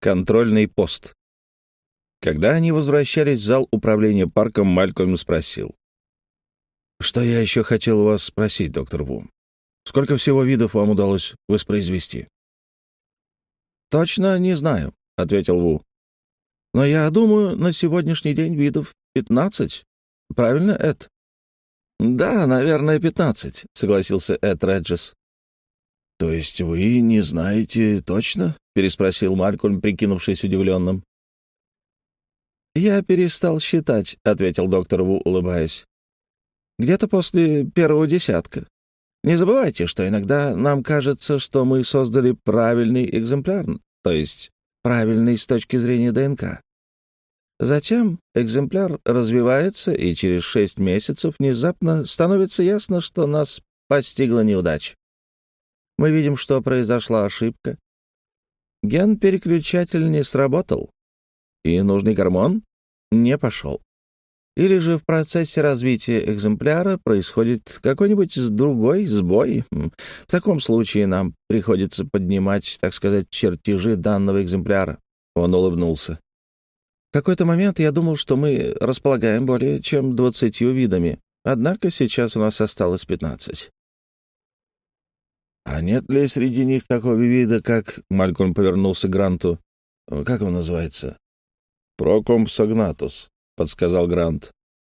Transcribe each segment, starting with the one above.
Контрольный пост. Когда они возвращались в зал управления парком, Малькольм спросил. «Что я еще хотел у вас спросить, доктор Ву? Сколько всего видов вам удалось воспроизвести?» «Точно не знаю», — ответил Ву. «Но я думаю, на сегодняшний день видов 15. Правильно, Эд?» «Да, наверное, 15», — согласился Эд Реджес. «То есть вы не знаете точно?» — переспросил Малькольм, прикинувшись удивленным. «Я перестал считать», — ответил доктор Ву, улыбаясь. «Где-то после первого десятка. Не забывайте, что иногда нам кажется, что мы создали правильный экземпляр, то есть правильный с точки зрения ДНК. Затем экземпляр развивается, и через 6 месяцев внезапно становится ясно, что нас постигла неудача. Мы видим, что произошла ошибка. Ген-переключатель не сработал, и нужный гормон не пошел. Или же в процессе развития экземпляра происходит какой-нибудь другой сбой. В таком случае нам приходится поднимать, так сказать, чертежи данного экземпляра». Он улыбнулся. «В какой-то момент я думал, что мы располагаем более чем 20 видами, однако сейчас у нас осталось 15. «А нет ли среди них такого вида, как...» — Малькольм повернулся к Гранту. «Как он называется?» «Прокомпсогнатус», — подсказал Грант.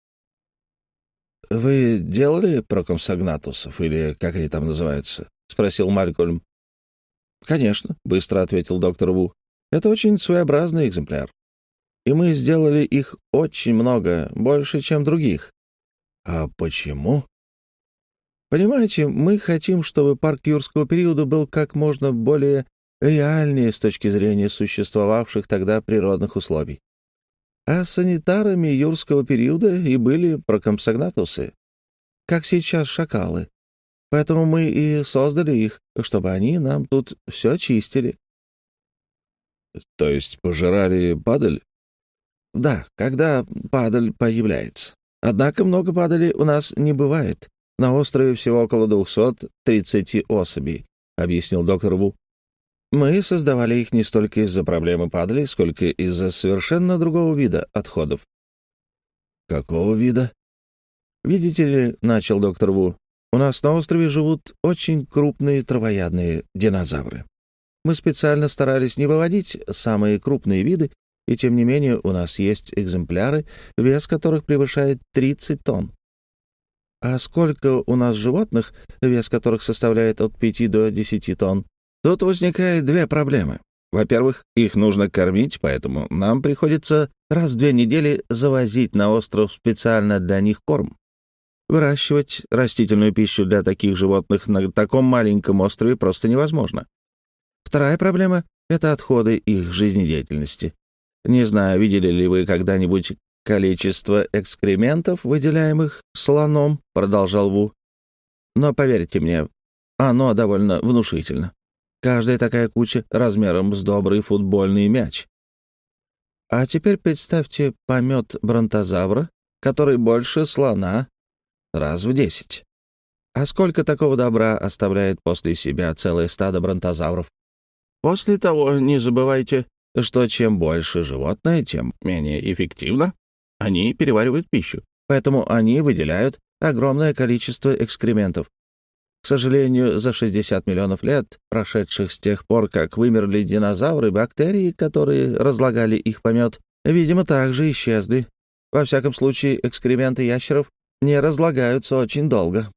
«Вы делали прокомпсогнатусов, или как они там называются?» — спросил Малькольм. «Конечно», — быстро ответил доктор Ву. «Это очень своеобразный экземпляр. И мы сделали их очень много, больше, чем других». «А почему?» «Понимаете, мы хотим, чтобы парк юрского периода был как можно более реальнее с точки зрения существовавших тогда природных условий. А санитарами юрского периода и были прокомпсогнатусы, как сейчас шакалы. Поэтому мы и создали их, чтобы они нам тут все чистили». «То есть пожирали падаль?» «Да, когда падаль появляется. Однако много падали у нас не бывает. На острове всего около 230 особей», — объяснил доктор Ву. «Мы создавали их не столько из-за проблемы падали, сколько из-за совершенно другого вида отходов». «Какого вида?» «Видите ли, — начал доктор Ву, — у нас на острове живут очень крупные травоядные динозавры. Мы специально старались не выводить самые крупные виды, и тем не менее у нас есть экземпляры, вес которых превышает 30 тонн. А сколько у нас животных, вес которых составляет от 5 до 10 тонн? Тут возникает две проблемы. Во-первых, их нужно кормить, поэтому нам приходится раз в 2 недели завозить на остров специально для них корм. Выращивать растительную пищу для таких животных на таком маленьком острове просто невозможно. Вторая проблема — это отходы их жизнедеятельности. Не знаю, видели ли вы когда-нибудь количество экскрементов, выделяемых слоном, — продолжал Ву. Но поверьте мне, оно довольно внушительно. Каждая такая куча размером с добрый футбольный мяч. А теперь представьте помет бронтозавра, который больше слона раз в 10. А сколько такого добра оставляет после себя целое стадо бронтозавров? После того, не забывайте, что чем больше животное, тем менее эффективно они переваривают пищу, поэтому они выделяют огромное количество экскрементов. К сожалению, за 60 миллионов лет, прошедших с тех пор, как вымерли динозавры, бактерии, которые разлагали их помет, видимо, также исчезли. Во всяком случае, экскременты ящеров не разлагаются очень долго.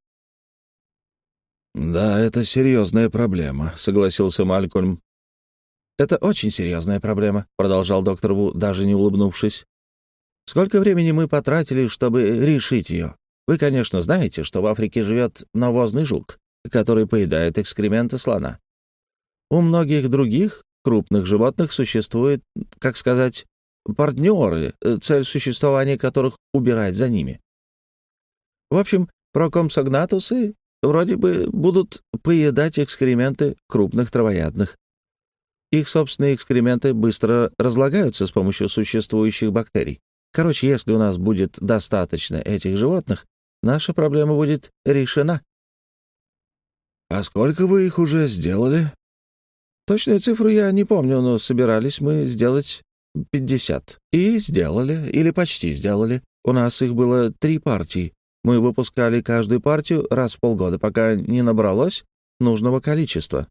«Да, это серьезная проблема», — согласился Малькольм. «Это очень серьезная проблема», — продолжал доктор Ву, даже не улыбнувшись. «Сколько времени мы потратили, чтобы решить ее? Вы, конечно, знаете, что в Африке живет навозный жук, который поедает экскременты слона. У многих других крупных животных существуют, как сказать, партнеры, цель существования которых — убирать за ними. В общем, прокомпсогнатусы вроде бы будут поедать экскременты крупных травоядных. Их собственные экскременты быстро разлагаются с помощью существующих бактерий. Короче, если у нас будет достаточно этих животных, наша проблема будет решена». «А сколько вы их уже сделали?» Точную цифру я не помню, но собирались мы сделать 50. И сделали, или почти сделали. У нас их было 3 партии. Мы выпускали каждую партию раз в полгода, пока не набралось нужного количества.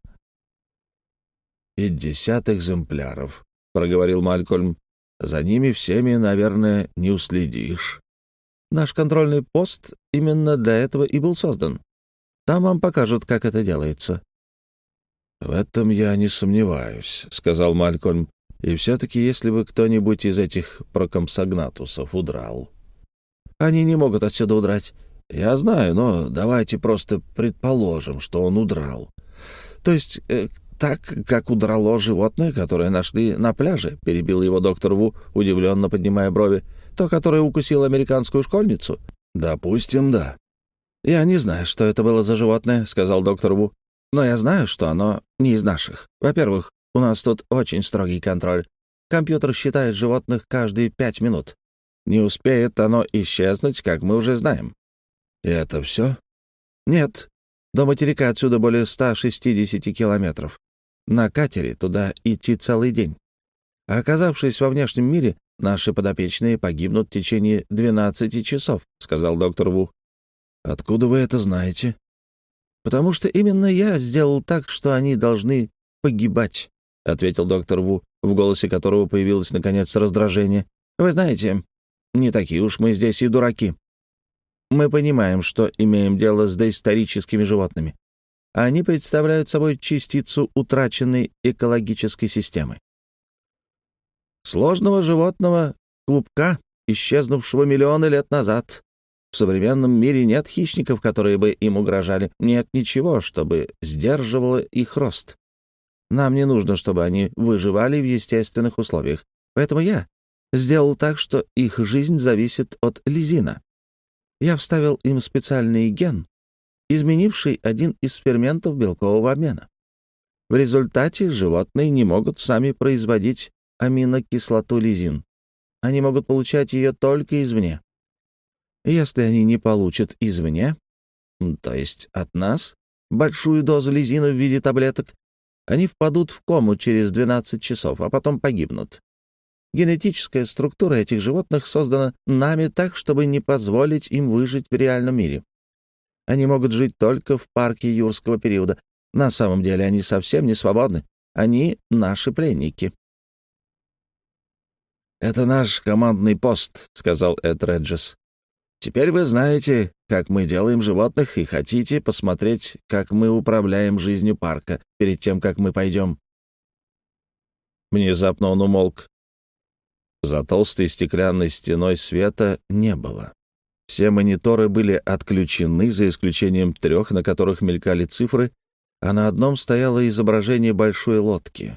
50 экземпляров, — проговорил Малькольм. За ними всеми, наверное, не уследишь. Наш контрольный пост именно для этого и был создан. Там вам покажут, как это делается. «В этом я не сомневаюсь», — сказал Малькольм. «И все-таки, если бы кто-нибудь из этих прокомсогнатусов удрал...» «Они не могут отсюда удрать». «Я знаю, но давайте просто предположим, что он удрал». «То есть так, как удрало животное, которое нашли на пляже», — перебил его доктор Ву, удивленно поднимая брови. «То, которое укусило американскую школьницу?» «Допустим, да». «Я не знаю, что это было за животное», — сказал доктор Ву. «Но я знаю, что оно не из наших. Во-первых, у нас тут очень строгий контроль. Компьютер считает животных каждые 5 минут. Не успеет оно исчезнуть, как мы уже знаем». «И это все?» «Нет. До материка отсюда более 160 километров. На катере туда идти целый день. А оказавшись во внешнем мире, наши подопечные погибнут в течение 12 часов», — сказал доктор Ву. «Откуда вы это знаете?» «Потому что именно я сделал так, что они должны погибать», — ответил доктор Ву, в голосе которого появилось, наконец, раздражение. «Вы знаете, не такие уж мы здесь и дураки. Мы понимаем, что имеем дело с доисторическими животными. Они представляют собой частицу утраченной экологической системы. Сложного животного клубка, исчезнувшего миллионы лет назад. В современном мире нет хищников, которые бы им угрожали. Нет ничего, чтобы сдерживало их рост. Нам не нужно, чтобы они выживали в естественных условиях. Поэтому я сделал так, что их жизнь зависит от лизина. Я вставил им специальный ген, изменивший один из ферментов белкового обмена. В результате животные не могут сами производить аминокислоту лизин. Они могут получать ее только извне. Если они не получат извне, то есть от нас, большую дозу лизина в виде таблеток, они впадут в кому через 12 часов, а потом погибнут. Генетическая структура этих животных создана нами так, чтобы не позволить им выжить в реальном мире. Они могут жить только в парке юрского периода. На самом деле они совсем не свободны. Они наши пленники. «Это наш командный пост», — сказал Эд Реджес. «Теперь вы знаете, как мы делаем животных, и хотите посмотреть, как мы управляем жизнью парка перед тем, как мы пойдем». Внезапно он умолк. За толстой стеклянной стеной света не было. Все мониторы были отключены, за исключением 3, на которых мелькали цифры, а на одном стояло изображение большой лодки.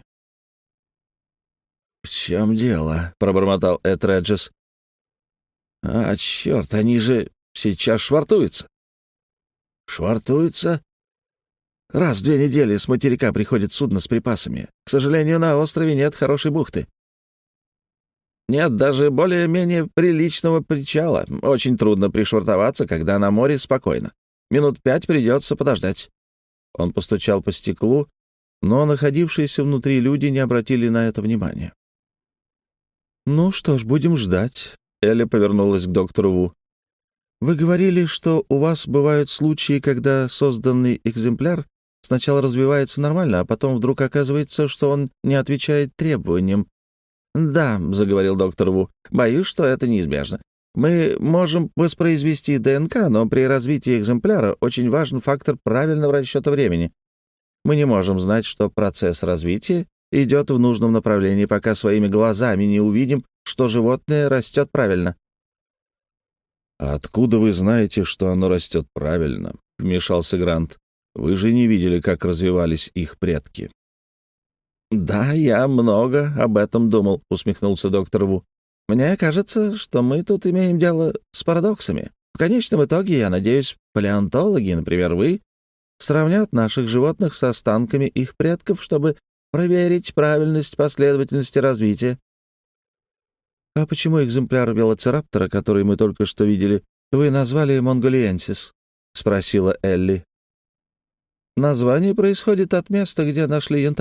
«В чем дело?» — пробормотал Эд Реджес. «А, черт, они же сейчас швартуются». «Швартуются?» Раз в 2 недели с материка приходит судно с припасами. К сожалению, на острове нет хорошей бухты. Нет даже более-менее приличного причала. Очень трудно пришвартоваться, когда на море спокойно. Минут 5 придется подождать». Он постучал по стеклу, но находившиеся внутри люди не обратили на это внимания. «Ну что ж, будем ждать», — Элли повернулась к доктору Ву. «Вы говорили, что у вас бывают случаи, когда созданный экземпляр сначала развивается нормально, а потом вдруг оказывается, что он не отвечает требованиям». «Да», — заговорил доктор Ву, — «боюсь, что это неизбежно. Мы можем воспроизвести ДНК, но при развитии экземпляра очень важен фактор правильного расчета времени. Мы не можем знать, что процесс развития идет в нужном направлении, пока своими глазами не увидим, что животное растет правильно». «А откуда вы знаете, что оно растет правильно?» — вмешался Грант. «Вы же не видели, как развивались их предки». «Да, я много об этом думал», — усмехнулся доктор Ву. «Мне кажется, что мы тут имеем дело с парадоксами. В конечном итоге, я надеюсь, палеонтологи, например, вы, сравнят наших животных с останками их предков, чтобы проверить правильность последовательности развития». «А почему экземпляр велоцираптора, который мы только что видели, вы назвали монголиенсис?» — спросила Элли. «Название происходит от места, где нашли янтарь.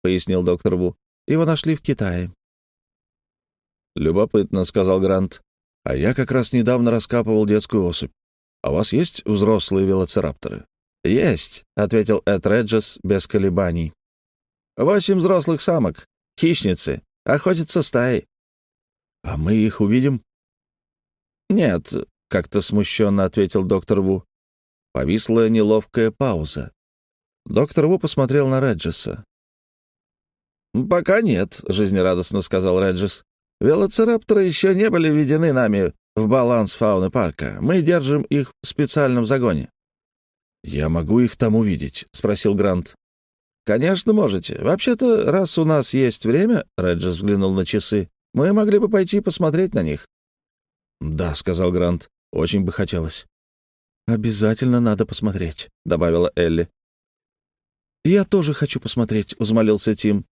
пояснил доктор Ву. «Его нашли в Китае». «Любопытно», — сказал Грант. «А я как раз недавно раскапывал детскую особь. А у вас есть взрослые велоцирапторы?» «Есть», — ответил Эд Реджес без колебаний. 8 взрослых самок, хищницы, охотятся стаей». «А мы их увидим?» «Нет», — как-то смущенно ответил доктор Ву. Повисла неловкая пауза. Доктор Ву посмотрел на Реджеса. «Пока нет», — жизнерадостно сказал Реджес. «Велоцирапторы еще не были введены нами в баланс фауны парка. Мы держим их в специальном загоне». «Я могу их там увидеть?» — спросил Грант. «Конечно, можете. Вообще-то, раз у нас есть время, — Реджес взглянул на часы, — мы могли бы пойти посмотреть на них». «Да», — сказал Грант, — «очень бы хотелось». «Обязательно надо посмотреть», — добавила Элли. «Я тоже хочу посмотреть», — взмолился Тим.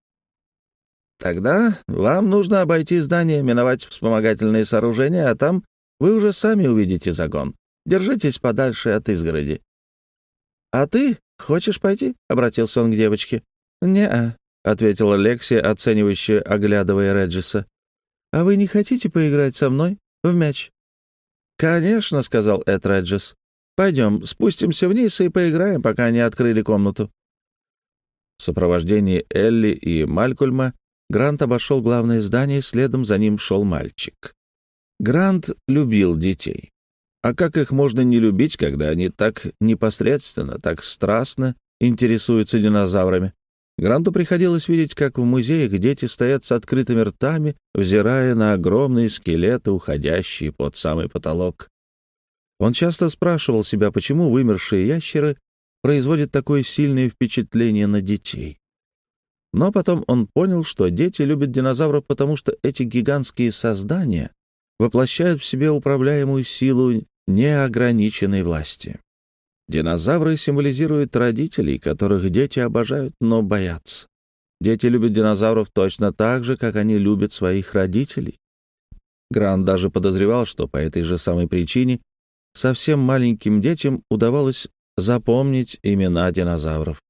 «Тогда вам нужно обойти здание, миновать вспомогательные сооружения, а там вы уже сами увидите загон. Держитесь подальше от изгороди». «А ты хочешь пойти?» — обратился он к девочке. «Не-а», — ответила Лекси, оценивающе оглядывая Реджеса. «А вы не хотите поиграть со мной в мяч?» «Конечно», — сказал Эд Реджес. «Пойдем, спустимся вниз и поиграем, пока не открыли комнату». В сопровождении Элли и Малькольма Грант обошел главное здание, следом за ним шел мальчик. Грант любил детей. А как их можно не любить, когда они так непосредственно, так страстно интересуются динозаврами? Гранту приходилось видеть, как в музеях дети стоят с открытыми ртами, взирая на огромные скелеты, уходящие под самый потолок. Он часто спрашивал себя, почему вымершие ящеры производят такое сильное впечатление на детей. Но потом он понял, что дети любят динозавров, потому что эти гигантские создания воплощают в себе управляемую силу неограниченной власти. Динозавры символизируют родителей, которых дети обожают, но боятся. Дети любят динозавров точно так же, как они любят своих родителей. Грант даже подозревал, что по этой же самой причине совсем маленьким детям удавалось запомнить имена динозавров.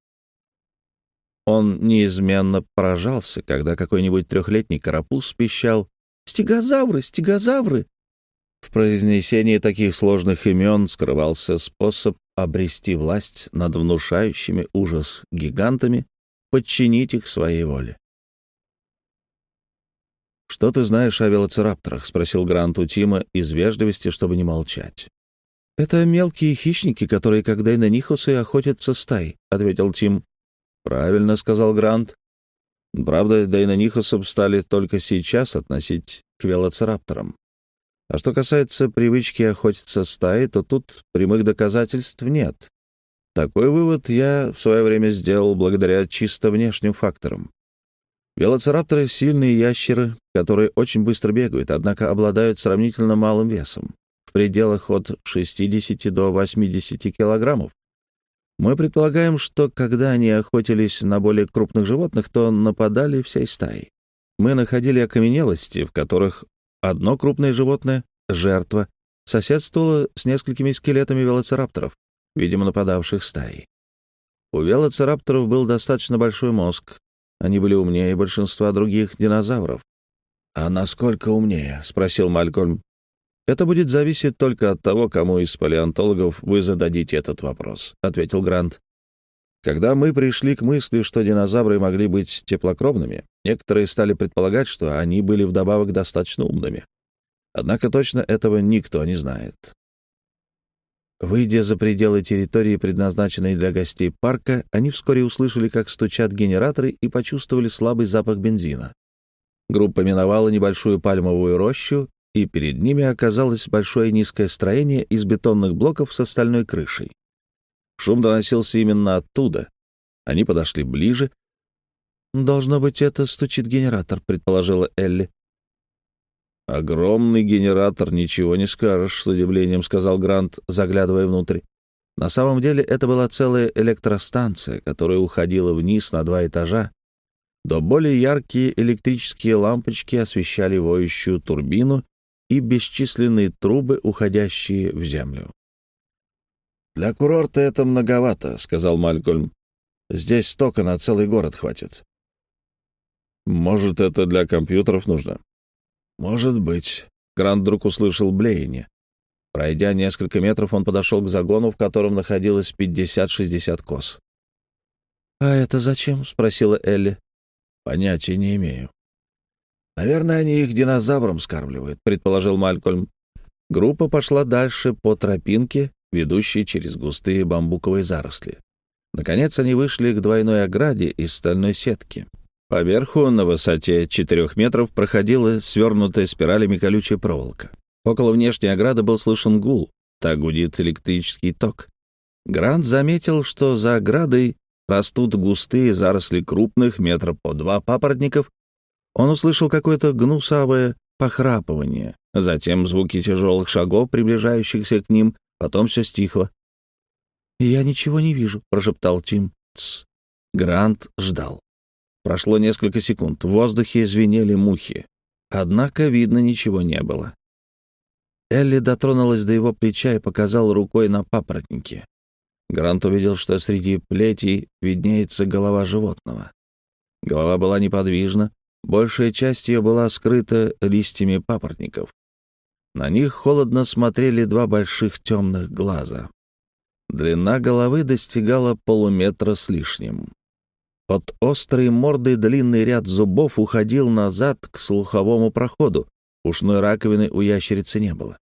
Он неизменно поражался, когда какой-нибудь 3-летний карапуз пищал «Стегозавры! Стегозавры!». В произнесении таких сложных имен скрывался способ обрести власть над внушающими ужас гигантами, подчинить их своей воле. «Что ты знаешь о велоцирапторах?» — спросил Грант у Тима из вежливости, чтобы не молчать. «Это мелкие хищники, которые, как дайнонихусы, охотятся стаей», — ответил Тим. «Правильно», — сказал Грант. «Правда, дайнонихусов стали только сейчас относить к велоцирапторам. А что касается привычки охотиться стаей, то тут прямых доказательств нет. Такой вывод я в свое время сделал благодаря чисто внешним факторам. Велоцирапторы — сильные ящеры, которые очень быстро бегают, однако обладают сравнительно малым весом, в пределах от 60 до 80 килограммов. Мы предполагаем, что когда они охотились на более крупных животных, то нападали всей стаей. Мы находили окаменелости, в которых одно крупное животное, жертва, соседствовало с несколькими скелетами велоцирапторов, видимо, нападавших стаей. У велоцирапторов был достаточно большой мозг. Они были умнее большинства других динозавров. «А насколько умнее?» — спросил Малькольм. «Это будет зависеть только от того, кому из палеонтологов вы зададите этот вопрос», — ответил Грант. «Когда мы пришли к мысли, что динозавры могли быть теплокровными, некоторые стали предполагать, что они были вдобавок достаточно умными. Однако точно этого никто не знает». Выйдя за пределы территории, предназначенной для гостей парка, они вскоре услышали, как стучат генераторы, и почувствовали слабый запах бензина. Группа миновала небольшую пальмовую рощу, и перед ними оказалось большое низкое строение из бетонных блоков с стальной крышей. Шум доносился именно оттуда. Они подошли ближе. «Должно быть, это стучит генератор», — предположила Элли. «Огромный генератор, ничего не скажешь», — с удивлением сказал Грант, заглядывая внутрь. На самом деле это была целая электростанция, которая уходила вниз на 2 этажа. До более яркие электрические лампочки освещали воющую турбину и бесчисленные трубы, уходящие в землю. «Для курорта это многовато», — сказал Малькольм. «Здесь тока на целый город хватит». Может, это для компьютеров нужно? Может быть. Грант вдруг услышал блеяние. Пройдя несколько метров, он подошел к загону, в котором находилось 50-60 коз. «А это зачем?» — спросила Элли. «Понятия не имею». «Наверное, они их динозаврам скармливают», — предположил Малькольм. Группа пошла дальше по тропинке, ведущей через густые бамбуковые заросли. Наконец они вышли к двойной ограде из стальной сетки. Поверху, на высоте 4 метров, проходила свернутая спиралями колючая проволока. Около внешней ограды был слышен гул, так гудит электрический ток. Грант заметил, что за оградой растут густые заросли крупных, метра по 2 папоротников. Он услышал какое-то гнусавое похрапывание, затем звуки тяжелых шагов, приближающихся к ним, потом все стихло. «Я ничего не вижу», — прошептал Тим. «Тсс». Грант ждал. Прошло несколько секунд. В воздухе звенели мухи. Однако видно ничего не было. Элли дотронулась до его плеча и показала рукой на папоротники. Грант увидел, что среди плетей виднеется голова животного. Голова была неподвижна, большая часть ее была скрыта листьями папоротников. На них холодно смотрели 2 больших темных глаза. Длина головы достигала полуметра с лишним. От острой морды длинный ряд зубов уходил назад к слуховому проходу. Ушной раковины у ящерицы не было.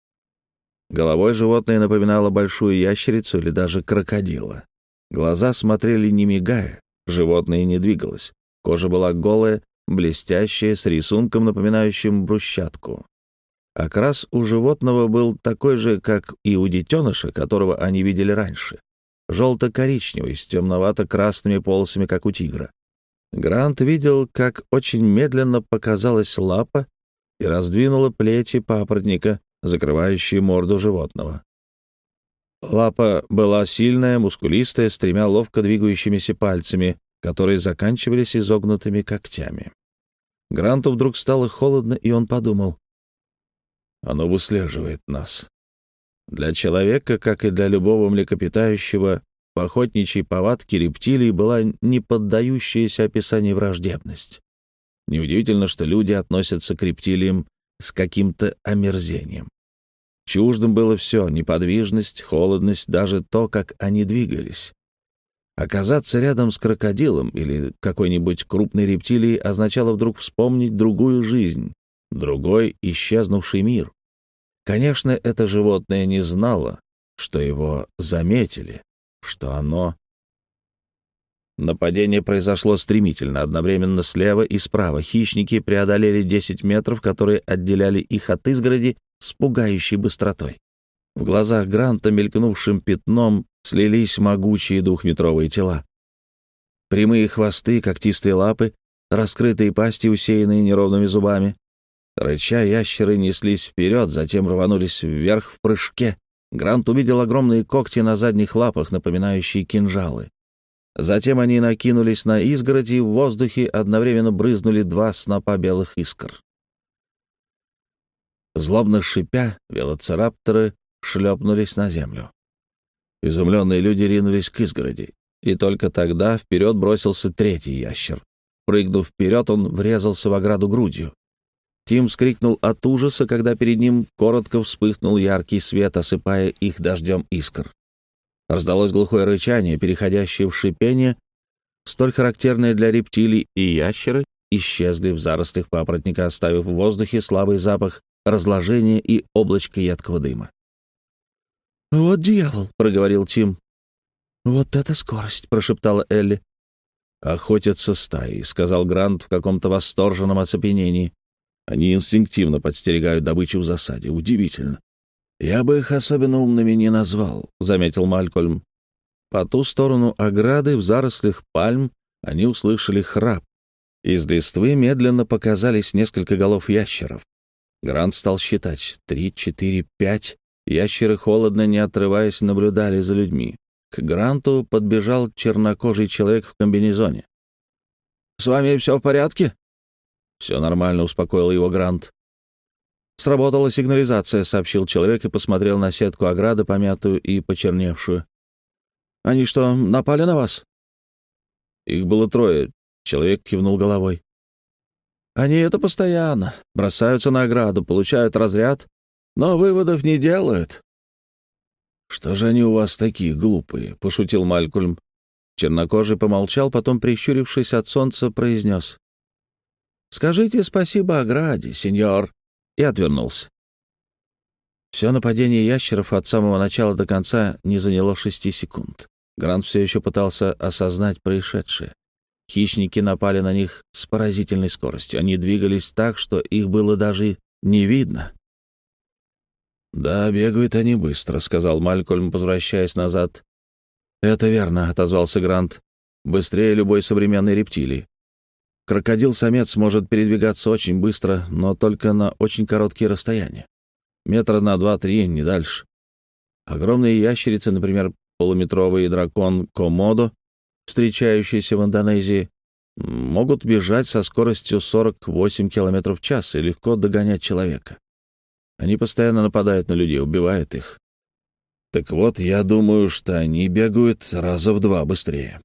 Головой животное напоминало большую ящерицу или даже крокодила. Глаза смотрели не мигая, животное не двигалось. Кожа была голая, блестящая, с рисунком, напоминающим брусчатку. Окрас у животного был такой же, как и у детеныша, которого они видели раньше. Желто-коричневый, с темновато-красными полосами, как у тигра. Грант видел, как очень медленно показалась лапа и раздвинула плети папоротника, закрывающие морду животного. Лапа была сильная, мускулистая, с 3 ловко двигающимися пальцами, которые заканчивались изогнутыми когтями. Гранту вдруг стало холодно, и он подумал: «Оно выслеживает нас». Для человека, как и для любого млекопитающего, в охотничьей повадке рептилий была не поддающаяся описанию враждебность. Неудивительно, что люди относятся к рептилиям с каким-то омерзением. Чуждым было все — неподвижность, холодность, даже то, как они двигались. Оказаться рядом с крокодилом или какой-нибудь крупной рептилией означало вдруг вспомнить другую жизнь, другой исчезнувший мир. Конечно, это животное не знало, что его заметили, что оно... Нападение произошло стремительно, одновременно слева и справа. Хищники преодолели 10 метров, которые отделяли их от изгороди с пугающей быстротой. В глазах Гранта мелькнувшим пятном слились могучие 2-метровые тела. Прямые хвосты, когтистые лапы, раскрытые пасти, усеянные неровными зубами. Рыча, ящеры неслись вперед, затем рванулись вверх в прыжке. Грант увидел огромные когти на задних лапах, напоминающие кинжалы. Затем они накинулись на изгородь, и в воздухе одновременно брызнули 2 снопа белых искр. Злобно шипя, велоцирапторы шлепнулись на землю. Изумленные люди ринулись к изгороди, и только тогда вперед бросился 3-й ящер. Прыгнув вперед, он врезался в ограду грудью. Тим вскрикнул от ужаса, когда перед ним коротко вспыхнул яркий свет, осыпая их дождем искр. Раздалось глухое рычание, переходящее в шипение, столь характерное для рептилий, и ящеры исчезли в зарослях папоротника, оставив в воздухе слабый запах разложения и облачко едкого дыма. «Вот дьявол!» — проговорил Тим. «Вот это скорость!» — прошептала Элли. «Охотятся стаи», — сказал Грант в каком-то восторженном оцепенении. «Они инстинктивно подстерегают добычу в засаде. Удивительно». «Я бы их особенно умными не назвал», — заметил Малькольм. По ту сторону ограды, в зарослях пальм, они услышали храп. Из листвы медленно показались несколько голов ящеров. Грант стал считать: 3, 4, 5. Ящеры, холодно, не отрываясь, наблюдали за людьми. К Гранту подбежал чернокожий человек в комбинезоне. «С вами все в порядке?» «Все нормально», — успокоил его Грант. «Сработала сигнализация», — сообщил человек и посмотрел на сетку ограды, помятую и почерневшую. «Они что, напали на вас?» «Их было 3», — человек кивнул головой. Они это постоянно. Бросаются на ограду, получают разряд, но выводов не делают. «Что же они у вас такие глупые?» — пошутил Малькольм. Чернокожий помолчал, потом, прищурившись от солнца, произнес: «Скажите спасибо ограде, сеньор», и отвернулся. Все нападение ящеров от самого начала до конца не заняло 6 секунд. Грант все еще пытался осознать происшедшее. Хищники напали на них с поразительной скоростью. Они двигались так, что их было даже не видно. «Да, бегают они быстро», — сказал Малькольм, возвращаясь назад. «Это верно», — отозвался Грант. «Быстрее любой современной рептилии. Крокодил-самец может передвигаться очень быстро, но только на очень короткие расстояния. Метра на 2-3, не дальше. Огромные ящерицы, например, полуметровый дракон Комодо, встречающийся в Индонезии, могут бежать со скоростью 48 км в час и легко догонять человека. Они постоянно нападают на людей, убивают их. Так вот, я думаю, что они бегают раза в 2 быстрее».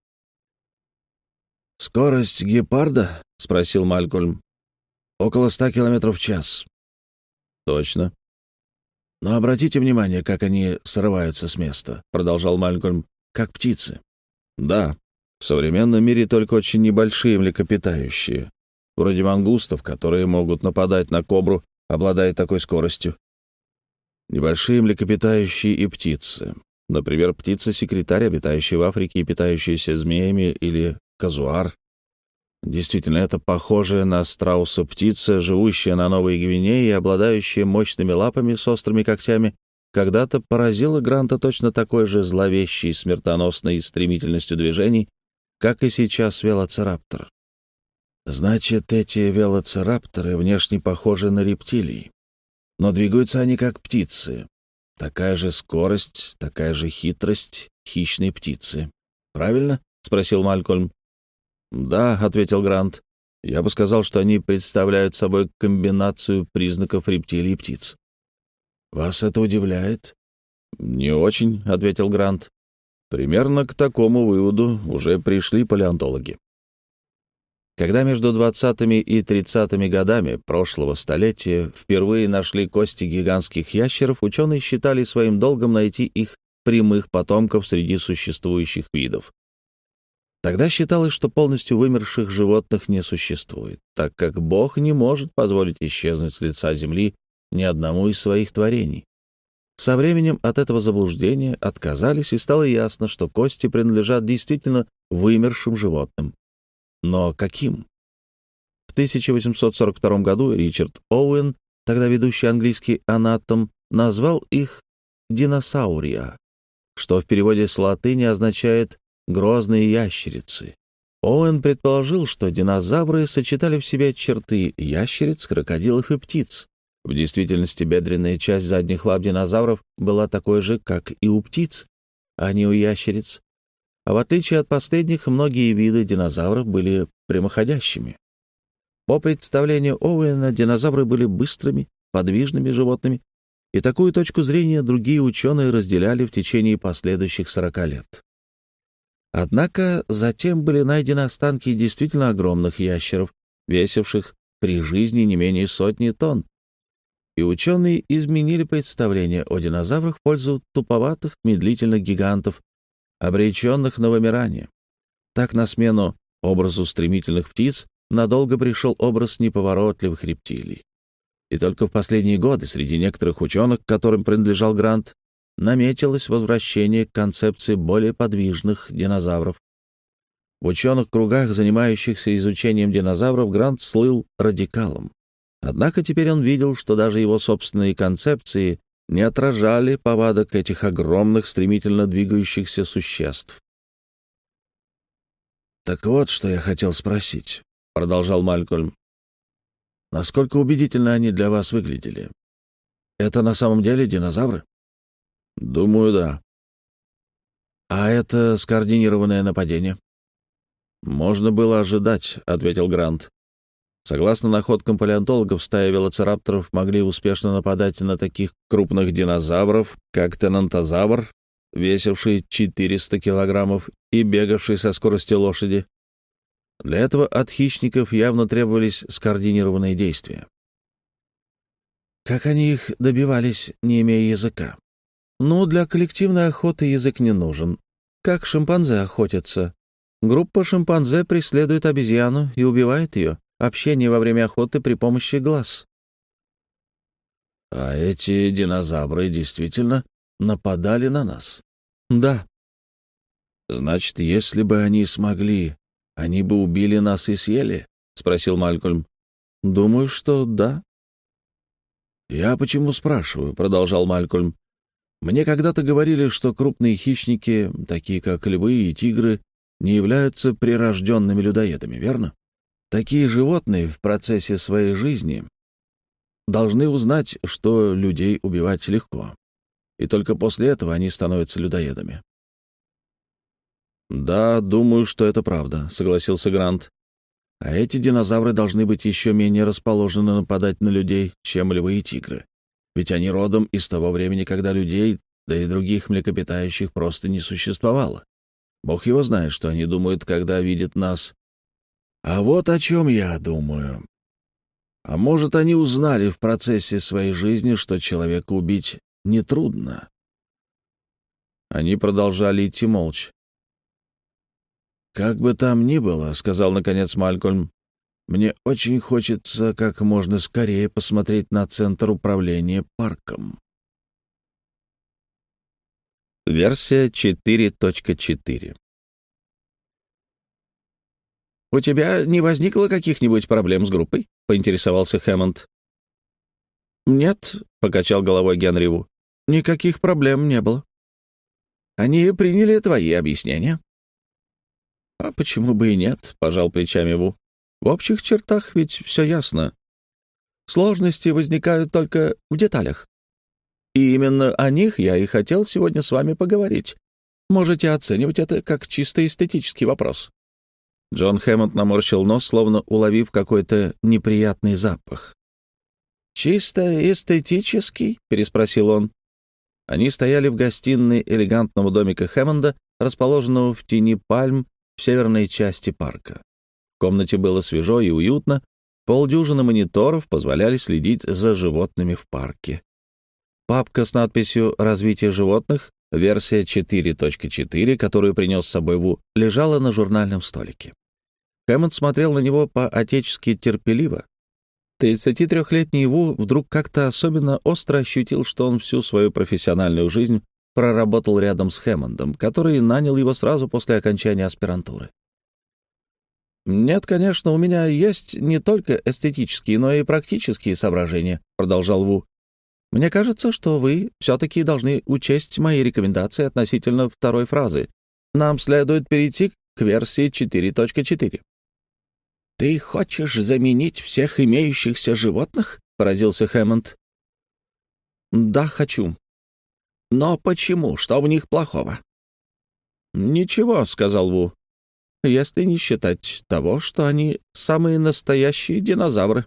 «Скорость гепарда?» — спросил Малькольм. «Около 100 км в час». «Точно». «Но обратите внимание, как они срываются с места», — продолжал Малькольм, — «как птицы». «Да, в современном мире только очень небольшие млекопитающие, вроде мангустов, которые могут нападать на кобру, обладая такой скоростью. Небольшие млекопитающие и птицы. Например, птица-секретарь, обитающая в Африке и питающаяся змеями, или казуар. Действительно, это похожая на страуса птица, живущая на Новой Гвинее и обладающая мощными лапами с острыми когтями, когда-то поразила Гранта точно такой же зловещей, смертоносной стремительностью движений, как и сейчас велоцираптор. Значит, эти велоцирапторы внешне похожи на рептилий, но двигаются они как птицы. Такая же скорость, такая же хитрость хищной птицы. Правильно? — спросил Малькольм. «Да», — ответил Грант. «Я бы сказал, что они представляют собой комбинацию признаков рептилий и птиц». «Вас это удивляет?» «Не очень», — ответил Грант. «Примерно к такому выводу уже пришли палеонтологи». Когда между 20-ми и 30-ми годами прошлого столетия впервые нашли кости гигантских ящеров, ученые считали своим долгом найти их прямых потомков среди существующих видов. Тогда считалось, что полностью вымерших животных не существует, так как Бог не может позволить исчезнуть с лица земли ни одному из своих творений. Со временем от этого заблуждения отказались, и стало ясно, что кости принадлежат действительно вымершим животным. Но каким? В 1842 году Ричард Оуэн, тогда ведущий английский анатом, назвал их диносаурия, что в переводе с латыни означает «грозные ящерицы». Оуэн предположил, что динозавры сочетали в себе черты ящериц, крокодилов и птиц. В действительности бедренная часть задних лап динозавров была такой же, как и у птиц, а не у ящериц. А в отличие от последних, многие виды динозавров были прямоходящими. По представлению Оуэна, динозавры были быстрыми, подвижными животными, и такую точку зрения другие ученые разделяли в течение последующих 40 лет. Однако затем были найдены останки действительно огромных ящеров, весивших при жизни не менее 100 тонн, и ученые изменили представление о динозаврах в пользу туповатых медлительных гигантов, обреченных на вымирание. Так на смену образу стремительных птиц надолго пришел образ неповоротливых рептилий. И только в последние годы среди некоторых ученых, к которым принадлежал Грант, наметилось возвращение к концепции более подвижных динозавров. В ученых кругах, занимающихся изучением динозавров, Грант слыл радикалом. Однако теперь он видел, что даже его собственные концепции не отражали повадок этих огромных, стремительно двигающихся существ. «Так вот, что я хотел спросить», — продолжал Малькольм. «Насколько убедительно они для вас выглядели? Это на самом деле динозавры?» «Думаю, да». «А это скоординированное нападение?» «Можно было ожидать», — ответил Грант. Согласно находкам палеонтологов, стаи велоцирапторов могли успешно нападать на таких крупных динозавров, как тенантозавр, весивший 400 килограммов и бегавший со скоростью лошади. Для этого от хищников явно требовались скоординированные действия. Как они их добивались, не имея языка? Ну, для коллективной охоты язык не нужен. Как шимпанзе охотятся? Группа шимпанзе преследует обезьяну и убивает ее. Общение во время охоты при помощи глаз. А эти динозавры действительно нападали на нас? Да. Значит, если бы они смогли, они бы убили нас и съели? Спросил Малькольм. Думаю, что да. Я почему спрашиваю, продолжал Малькольм. Мне когда-то говорили, что крупные хищники, такие как львы и тигры, не являются прирожденными людоедами, верно? Такие животные в процессе своей жизни должны узнать, что людей убивать легко, и только после этого они становятся людоедами. «Да, думаю, что это правда», — согласился Грант. «А эти динозавры должны быть еще менее расположены нападать на людей, чем львы и тигры. Ведь они родом из того времени, когда людей, да и других млекопитающих просто не существовало. Бог его знает, что они думают, когда видят нас. А вот о чем я думаю. А может, они узнали в процессе своей жизни, что человека убить нетрудно?» Они продолжали идти молча. «Как бы там ни было, — сказал наконец Малькольм, — мне очень хочется как можно скорее посмотреть на центр управления парком». Версия 4.4. «У тебя не возникло каких-нибудь проблем с группой?» — поинтересовался Хэммонд. «Нет», — покачал головой Генри Ву, — «никаких проблем не было». «Они приняли твои объяснения?» «А почему бы и нет?» — пожал плечами Ву. «В общих чертах ведь все ясно. Сложности возникают только в деталях. И именно о них я и хотел сегодня с вами поговорить. Можете оценивать это как чисто эстетический вопрос». Джон Хэммонд наморщил нос, словно уловив какой-то неприятный запах. «Чисто эстетический?» — переспросил он. Они стояли в гостиной элегантного домика Хэммонда, расположенного в тени пальм в северной части парка. В комнате было свежо и уютно, полдюжины мониторов позволяли следить за животными в парке. Папка с надписью «Развитие животных», версия 4.4, которую принес с собой Ву, лежала на журнальном столике. Хэммонд смотрел на него по-отечески терпеливо. 33-летний Ву вдруг как-то особенно остро ощутил, что он всю свою профессиональную жизнь проработал рядом с Хэммондом, который нанял его сразу после окончания аспирантуры. «Нет, конечно, у меня есть не только эстетические, но и практические соображения», — продолжал Ву. «Мне кажется, что вы все-таки должны учесть мои рекомендации относительно второй фразы. Нам следует перейти к версии 4.4». «Ты хочешь заменить всех имеющихся животных?» — поразился Хэммонд. «Да, хочу». «Но почему? Что в них плохого?» «Ничего», — сказал Ву, — «если не считать того, что они самые настоящие динозавры».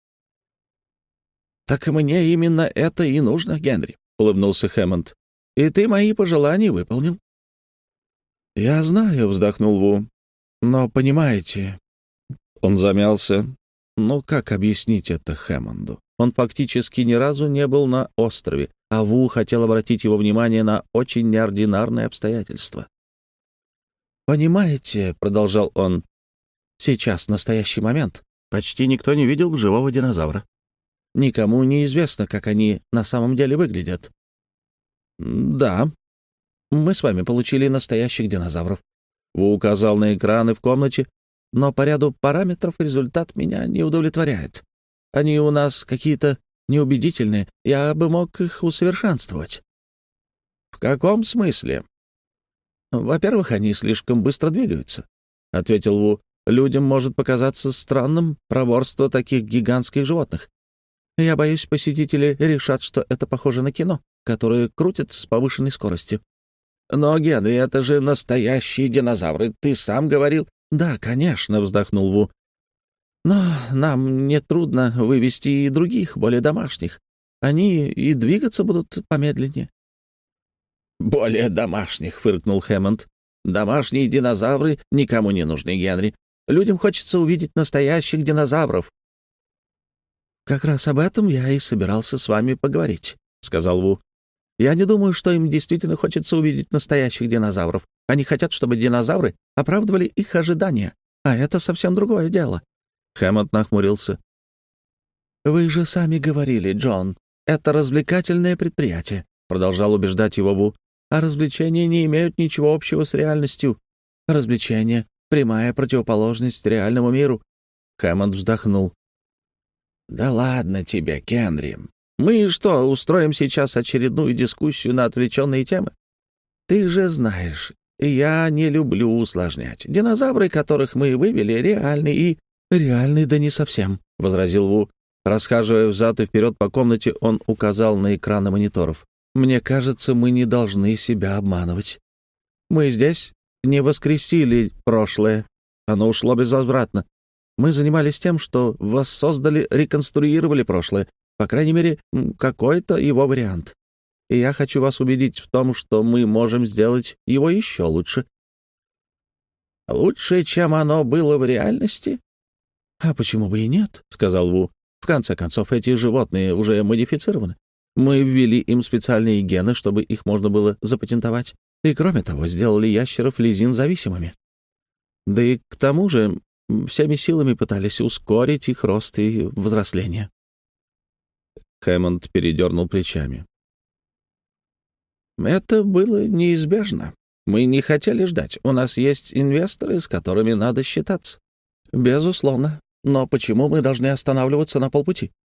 «Так мне именно это и нужно, Генри», — улыбнулся Хэммонд. «И ты мои пожелания выполнил». «Я знаю», — вздохнул Ву, — «но, понимаете...» Он замялся. Ну, как объяснить это Хэммонду? Он фактически ни разу не был на острове, а Ву хотел обратить его внимание на очень неординарные обстоятельства. «Понимаете», — продолжал он, — «сейчас, в настоящий момент, почти никто не видел живого динозавра. Никому не известно, как они на самом деле выглядят». «Да, мы с вами получили настоящих динозавров». Ву указал на экраны в комнате, но по ряду параметров результат меня не удовлетворяет. Они у нас какие-то неубедительные, я бы мог их усовершенствовать». «В каком смысле?» «Во-первых, они слишком быстро двигаются», — ответил Ву. «Людям может показаться странным проворство таких гигантских животных. Я боюсь, посетители решат, что это похоже на кино, которое крутят с повышенной скоростью». «Но, Генри, это же настоящие динозавры, ты сам говорил». «Да, конечно», — вздохнул Ву. «Но нам нетрудно вывести и других, более домашних. Они и двигаться будут помедленнее». «Более домашних», — фыркнул Хэммонд. «Домашние динозавры никому не нужны, Генри. Людям хочется увидеть настоящих динозавров». «Как раз об этом я и собирался с вами поговорить», — сказал Ву. «Я не думаю, что им действительно хочется увидеть настоящих динозавров. Они хотят, чтобы динозавры оправдывали их ожидания. А это совсем другое дело». Хэммонд нахмурился. «Вы же сами говорили, Джон, это развлекательное предприятие», — продолжал убеждать его Ву. «А развлечения не имеют ничего общего с реальностью. Развлечения — прямая противоположность реальному миру». Хэммонд вздохнул. «Да ладно тебе, Генри. Мы что, устроим сейчас очередную дискуссию на отвлеченные темы? Ты же знаешь, я не люблю усложнять. Динозавры, которых мы вывели, реальны и...» «Реальны, да не совсем», — возразил Ву. Расхаживая взад и вперед по комнате, он указал на экраны мониторов. «Мне кажется, мы не должны себя обманывать. Мы здесь не воскресили прошлое. Оно ушло безвозвратно. Мы занимались тем, что воссоздали, реконструировали прошлое, по крайней мере, какой-то его вариант. И я хочу вас убедить в том, что мы можем сделать его еще лучше». «Лучше, чем оно было в реальности?» «А почему бы и нет?» — сказал Ву. «В конце концов, эти животные уже модифицированы. Мы ввели им специальные гены, чтобы их можно было запатентовать. И, кроме того, сделали ящеров лизин-зависимыми. Да и к тому же всеми силами пытались ускорить их рост и взросление». Хэммонд передернул плечами. «Это было неизбежно. Мы не хотели ждать. У нас есть инвесторы, с которыми надо считаться». «Безусловно. Но почему мы должны останавливаться на полпути?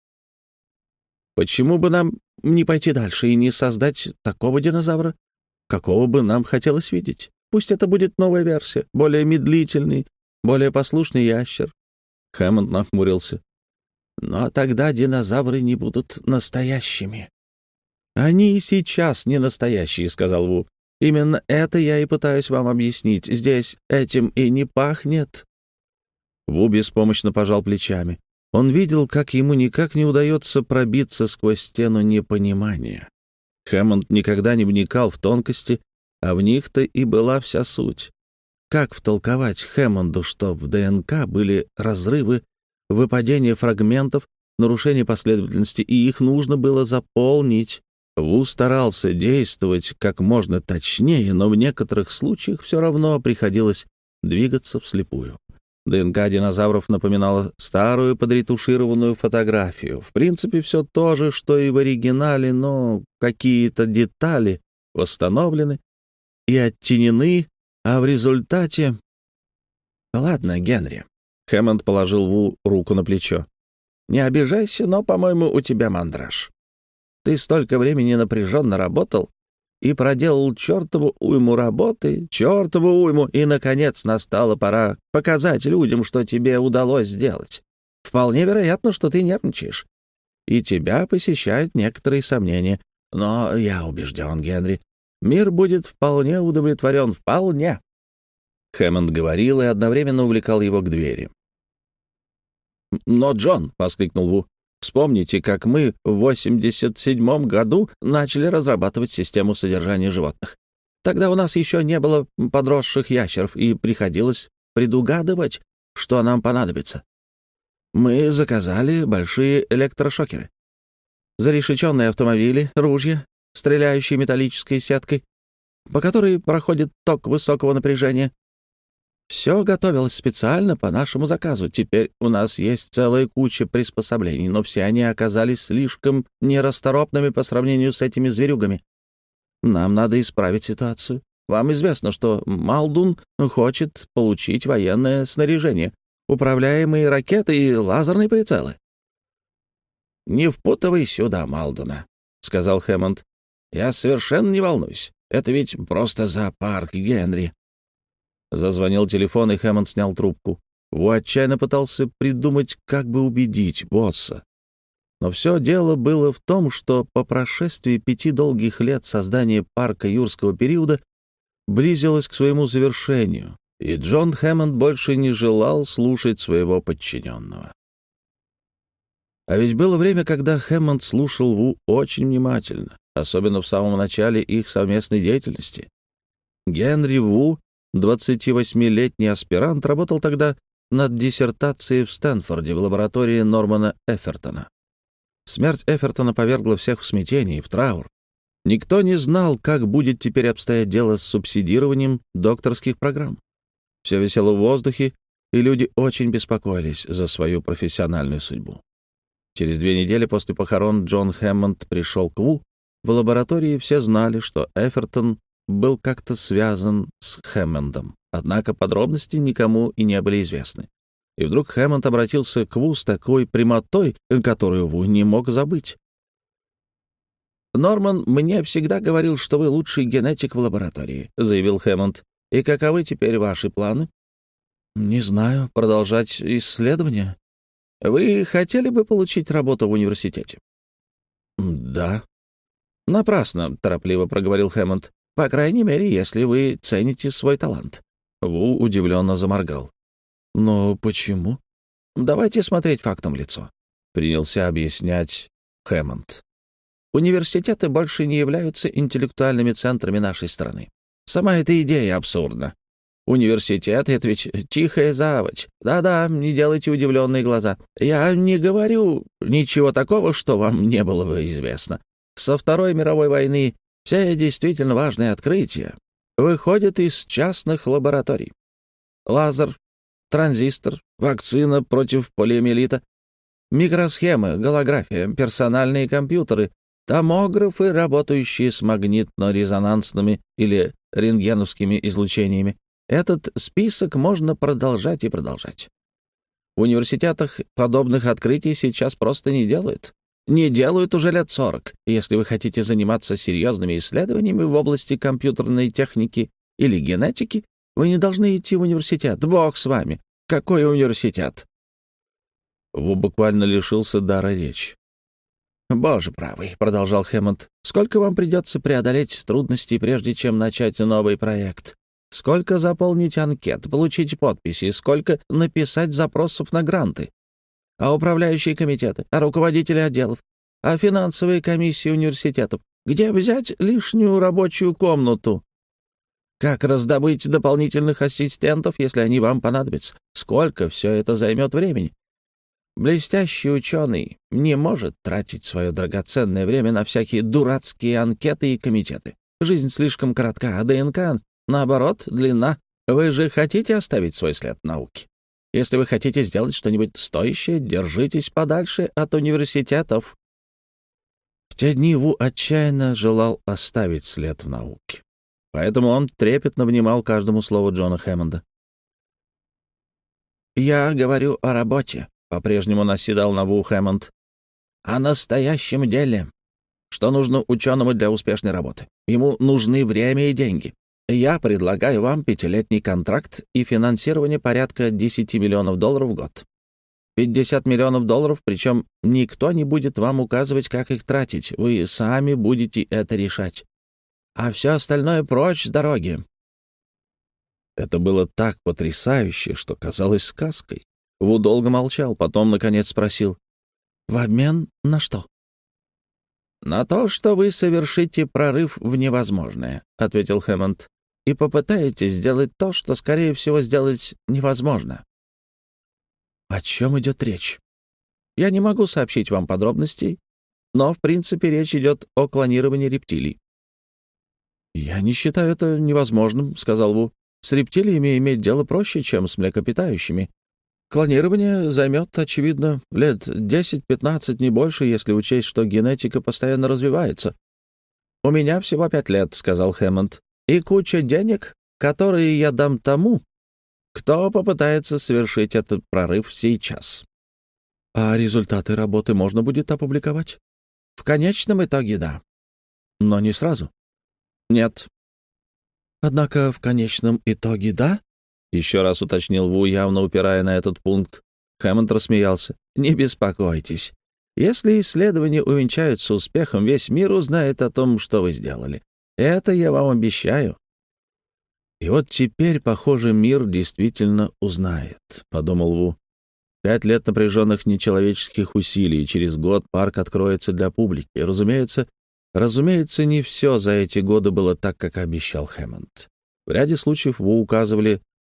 Почему бы нам не пойти дальше и не создать такого динозавра, какого бы нам хотелось видеть? Пусть это будет новая версия, более медлительный, более послушный ящер». Хэммонд нахмурился. «Но тогда динозавры не будут настоящими». «Они и сейчас не настоящие», — сказал Ву. «Именно это я и пытаюсь вам объяснить. Здесь этим и не пахнет». Ву беспомощно пожал плечами. Он видел, как ему никак не удается пробиться сквозь стену непонимания. Хэммонд никогда не вникал в тонкости, а в них-то и была вся суть. Как втолковать Хэммонду, что в ДНК были разрывы, выпадение фрагментов, нарушение последовательности, и их нужно было заполнить? Ву старался действовать как можно точнее, но в некоторых случаях все равно приходилось двигаться вслепую. ДНК динозавров напоминала старую подретушированную фотографию. В принципе, все то же, что и в оригинале, но какие-то детали восстановлены и оттенены, а в результате... «Ладно, Генри», — Хэммонд положил Ву руку на плечо. «Не обижайся, но, по-моему, у тебя мандраж. Ты столько времени напряженно работал и проделал чертову уйму работы, чертову уйму, и, наконец, настала пора показать людям, что тебе удалось сделать. Вполне вероятно, что ты нервничаешь, и тебя посещают некоторые сомнения. Но я убежден, Генри, мир будет вполне удовлетворен, вполне». Хэммонд говорил и одновременно увлекал его к двери. «Но, Джон», — воскликнул Ву, — «вспомните, как мы в 87-м году начали разрабатывать систему содержания животных. Тогда у нас еще не было подросших ящеров, и приходилось предугадывать, что нам понадобится. Мы заказали большие электрошокеры, зарешеченные автомобили, ружья, стреляющие металлической сеткой, по которой проходит ток высокого напряжения. Все готовилось специально по нашему заказу. Теперь у нас есть целая куча приспособлений, но все они оказались слишком нерасторопными по сравнению с этими зверюгами. Нам надо исправить ситуацию. Вам известно, что Малдун хочет получить военное снаряжение, управляемые ракеты и лазерные прицелы». «Не впутывай сюда Малдуна», — сказал Хэммонд. «Я совершенно не волнуюсь. Это ведь просто зоопарк, Генри». Зазвонил телефон, и Хэммонд снял трубку. Ву отчаянно пытался придумать, как бы убедить босса. Но все дело было в том, что по прошествии 5 долгих лет создание парка юрского периода близилось к своему завершению, и Джон Хэммонд больше не желал слушать своего подчиненного. А ведь было время, когда Хэммонд слушал Ву очень внимательно, особенно в самом начале их совместной деятельности. Генри Ву, 28-летний аспирант, работал тогда над диссертацией в Стэнфорде в лаборатории Нормана Эффертона. Смерть Эффертона повергла всех в смятение и в траур. Никто не знал, как будет теперь обстоять дело с субсидированием докторских программ. Все висело в воздухе, и люди очень беспокоились за свою профессиональную судьбу. Через 2 недели после похорон Джон Хэммонд пришел к Ву. В лаборатории все знали, что Эффертон был как-то связан с Хэммондом, однако подробности никому и не были известны. И вдруг Хэммонд обратился к Ву с такой прямотой, которую Ву не мог забыть. «Норман мне всегда говорил, что вы лучший генетик в лаборатории», — заявил Хэммонд. «И каковы теперь ваши планы?» «Не знаю. Продолжать исследования. Вы хотели бы получить работу в университете?» «Да». «Напрасно», — торопливо проговорил Хэммонд. «По крайней мере, если вы цените свой талант». Ву удивленно заморгал. «Но почему?» «Давайте смотреть фактом в лицо», — принялся объяснять Хэммонд. «Университеты больше не являются интеллектуальными центрами нашей страны. Сама эта идея абсурдна. Университет — это ведь тихая заводь. Да-да, не делайте удивленные глаза. Я не говорю ничего такого, что вам не было бы известно. Со Второй мировой войны все действительно важные открытия выходят из частных лабораторий. Лазер, транзистор, вакцина против полиомиелита, микросхемы, голография, персональные компьютеры, томографы, работающие с магнитно-резонансными или рентгеновскими излучениями. Этот список можно продолжать и продолжать. В университетах подобных открытий сейчас просто не делают. Не делают уже лет 40. Если вы хотите заниматься серьезными исследованиями в области компьютерной техники или генетики, вы не должны идти в университет. Бог с вами. Какой университет? Ву буквально лишился дара речи. «Боже правый», — продолжал Хэммонд, — «сколько вам придется преодолеть трудностей, прежде чем начать новый проект? Сколько заполнить анкет, получить подписи, сколько написать запросов на гранты? А управляющие комитеты, а руководители отделов, а финансовые комиссии университетов? Где взять лишнюю рабочую комнату? Как раздобыть дополнительных ассистентов, если они вам понадобятся? Сколько все это займет времени? Блестящий ученый не может тратить свое драгоценное время на всякие дурацкие анкеты и комитеты. Жизнь слишком коротка, а ДНК, наоборот, длинна. Вы же хотите оставить свой след в науке? Если вы хотите сделать что-нибудь стоящее, держитесь подальше от университетов». В те дни Ву отчаянно желал оставить след в науке. Поэтому он трепетно внимал каждому слову Джона Хэммонда. «Я говорю о работе», — по-прежнему наседал на Ву Хэммонд. «О настоящем деле. Что нужно ученому для успешной работы? Ему нужны время и деньги. Я предлагаю вам 5-летний контракт и финансирование порядка $10 миллионов в год. $50 миллионов, причем никто не будет вам указывать, как их тратить. Вы сами будете это решать. А все остальное прочь с дороги». Это было так потрясающе, что казалось сказкой. Ву долго молчал, потом, наконец, спросил: «В обмен на что?» «На то, что вы совершите прорыв в невозможное», — ответил Хэммонд, «и попытаетесь сделать то, что, скорее всего, сделать невозможно». «О чем идет речь?» «Я не могу сообщить вам подробностей, но, в принципе, речь идет о клонировании рептилий». «Я не считаю это невозможным», — сказал Ву. «С рептилиями иметь дело проще, чем с млекопитающими. Клонирование займет, очевидно, лет 10-15, не больше, если учесть, что генетика постоянно развивается». «У меня всего 5 лет», — сказал Хэммонд, «и куча денег, которые я дам тому, кто попытается совершить этот прорыв сейчас». «А результаты работы можно будет опубликовать?» «В конечном итоге, да». «Но не сразу?» «Нет». «Однако в конечном итоге, да?» — еще раз уточнил Ву, явно упирая на этот пункт. Хэммонд рассмеялся. «Не беспокойтесь. Если исследования увенчаются успехом, весь мир узнает о том, что вы сделали. Это я вам обещаю». «И вот теперь, похоже, мир действительно узнает», — подумал Ву. 5 лет напряженных нечеловеческих усилий, и через год парк откроется для публики. И, разумеется, не все за эти годы было так, как обещал Хэммонд. В ряде случаев Ву указывали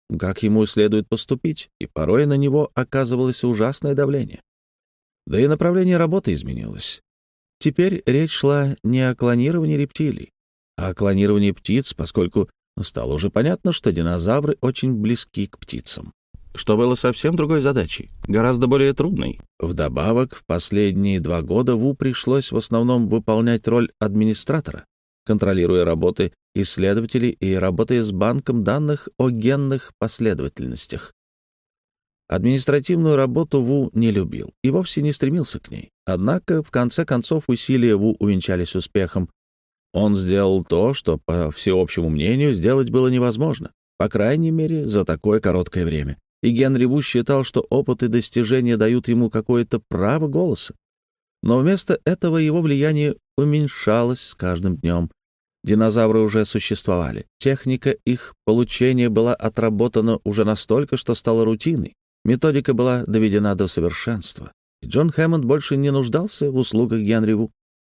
как ему следует поступить, и порой на него оказывалось ужасное давление. Да и направление работы изменилось. Теперь речь шла не о клонировании рептилий, а о клонировании птиц, поскольку стало уже понятно, что динозавры очень близки к птицам, что было совсем другой задачей, гораздо более трудной. Вдобавок, в последние 2 года Ву пришлось в основном выполнять роль администратора, контролируя работы исследователей и работая с банком данных о генных последовательностях. Административную работу Ву не любил и вовсе не стремился к ней. Однако, в конце концов, усилия Ву увенчались успехом. Он сделал то, что, по всеобщему мнению, сделать было невозможно, по крайней мере, за такое короткое время. И Генри Ву считал, что опыт и достижения дают ему какое-то право голоса. Но вместо этого его влияние уменьшалось с каждым днем. Динозавры уже существовали. Техника их получения была отработана уже настолько, что стала рутиной. Методика была доведена до совершенства. И Джон Хэммонд больше не нуждался в услугах Генри Ву.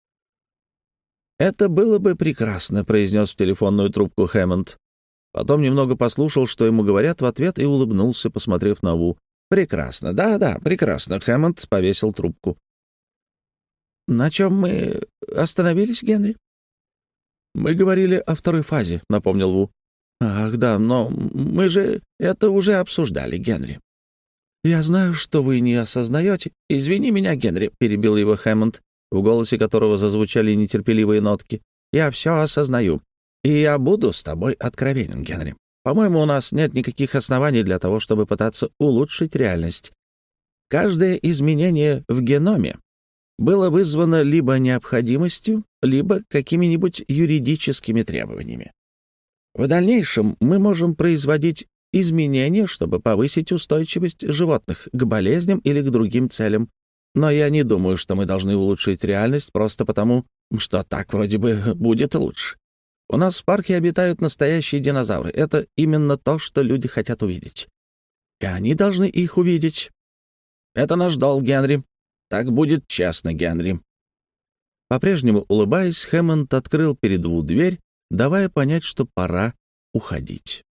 «Это было бы прекрасно», — произнес в телефонную трубку Хэммонд. Потом немного послушал, что ему говорят в ответ, и улыбнулся, посмотрев на Ву. «Прекрасно, да, прекрасно», — Хэммонд повесил трубку. «На чем мы остановились, Генри?» «Мы говорили о второй фазе», — напомнил Ву. «Ах, да, но мы же это уже обсуждали, Генри». «Я знаю, что вы не осознаете. Извини меня, Генри», — перебил его Хэммонд, в голосе которого зазвучали нетерпеливые нотки. «Я все осознаю. И я буду с тобой откровенен, Генри. По-моему, у нас нет никаких оснований для того, чтобы пытаться улучшить реальность. Каждое изменение в геноме было вызвано либо необходимостью, либо какими-нибудь юридическими требованиями. В дальнейшем мы можем производить изменения, чтобы повысить устойчивость животных к болезням или к другим целям. Но я не думаю, что мы должны улучшить реальность просто потому, что так вроде бы будет лучше. У нас в парке обитают настоящие динозавры. Это именно то, что люди хотят увидеть. И они должны их увидеть. Это наш долг, Генри. Так будет честно, Генри». По-прежнему улыбаясь, Хэммонд открыл перед Ву дверь, давая понять, что пора уходить.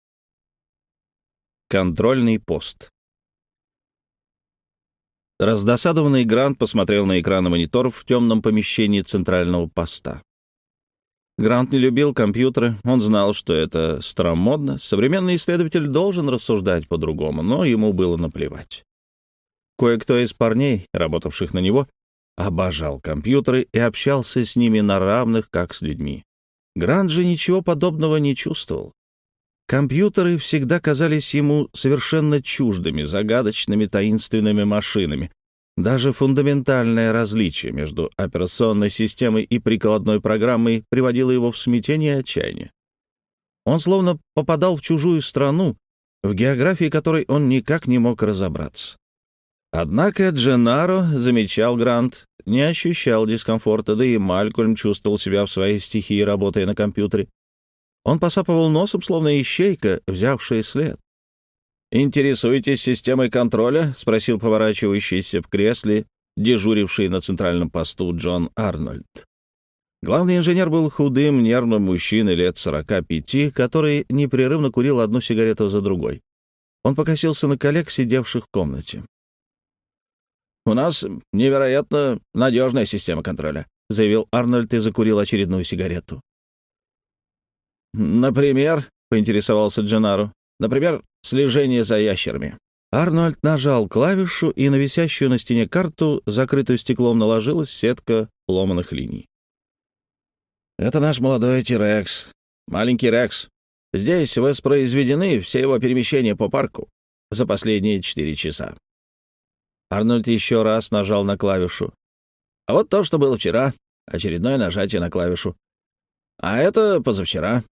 Контрольный пост. Раздосадованный Грант посмотрел на экраны мониторов в темном помещении центрального поста. Грант не любил компьютеры, он знал, что это старомодно, современный исследователь должен рассуждать по-другому, но ему было наплевать. Кое-кто из парней, работавших на него, обожал компьютеры и общался с ними на равных, как с людьми. Грант же ничего подобного не чувствовал. Компьютеры всегда казались ему совершенно чуждыми, загадочными, таинственными машинами. Даже фундаментальное различие между операционной системой и прикладной программой приводило его в смятение и отчаяние. Он словно попадал в чужую страну, в географии которой он никак не мог разобраться. Однако Дженнаро, замечал Грант, не ощущал дискомфорта, да и Малькольм чувствовал себя в своей стихии, работая на компьютере. Он посапывал носом, словно ищейка, взявшая след. «Интересуетесь системой контроля?» — спросил поворачивающийся в кресле, дежуривший на центральном посту Джон Арнольд. Главный инженер был худым, нервным мужчиной лет 45, который непрерывно курил одну сигарету за другой. Он покосился на коллег, сидевших в комнате. «У нас невероятно надежная система контроля», — заявил Арнольд и закурил очередную сигарету. «Например», — поинтересовался Дженнаро, «например, слежение за ящерами». Арнольд нажал клавишу, и на висящую на стене карту, закрытую стеклом, наложилась сетка ломаных линий. «Это наш молодой Ти-Рекс, маленький Рекс. Здесь воспроизведены все его перемещения по парку за последние 4 часа». Арнольд еще раз нажал на клавишу. «А вот то, что было вчера. Очередное нажатие на клавишу. А это позавчера».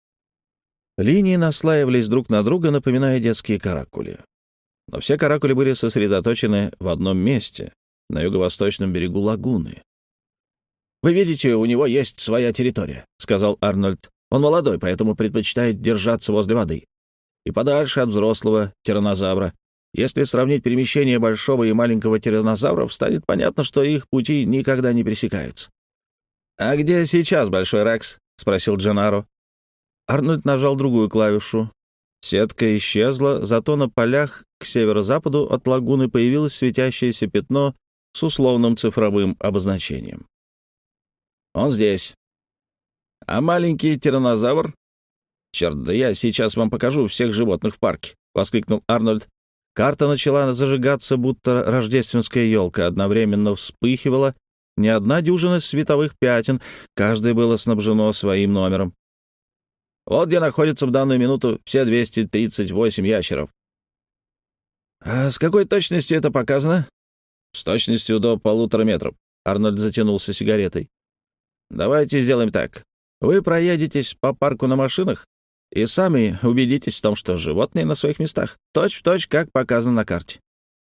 Линии наслаивались друг на друга, напоминая детские каракули. Но все каракули были сосредоточены в одном месте, на юго-восточном берегу лагуны. «Вы видите, у него есть своя территория», — сказал Арнольд. «Он молодой, поэтому предпочитает держаться возле воды и подальше от взрослого тираннозавра. Если сравнить перемещение большого и маленького тираннозавров, станет понятно, что их пути никогда не пересекаются». «А где сейчас Большой Рекс?» — спросил Дженнаро. Арнольд нажал другую клавишу. Сетка исчезла, зато на полях к северо-западу от лагуны появилось светящееся пятно с условным цифровым обозначением. «Он здесь. А маленький тираннозавр?» «Черт, да я сейчас вам покажу всех животных в парке», — воскликнул Арнольд. Карта начала зажигаться, будто рождественская елка, одновременно вспыхивала не одна дюжина световых пятен, каждое было снабжено своим номером. Вот где находятся в данную минуту все 238 ящеров. «А с какой точностью это показано?» «С точностью до 1,5 метра». Арнольд затянулся сигаретой. «Давайте сделаем так. Вы проедетесь по парку на машинах и сами убедитесь в том, что животные на своих местах, точь-в-точь, как показано на карте.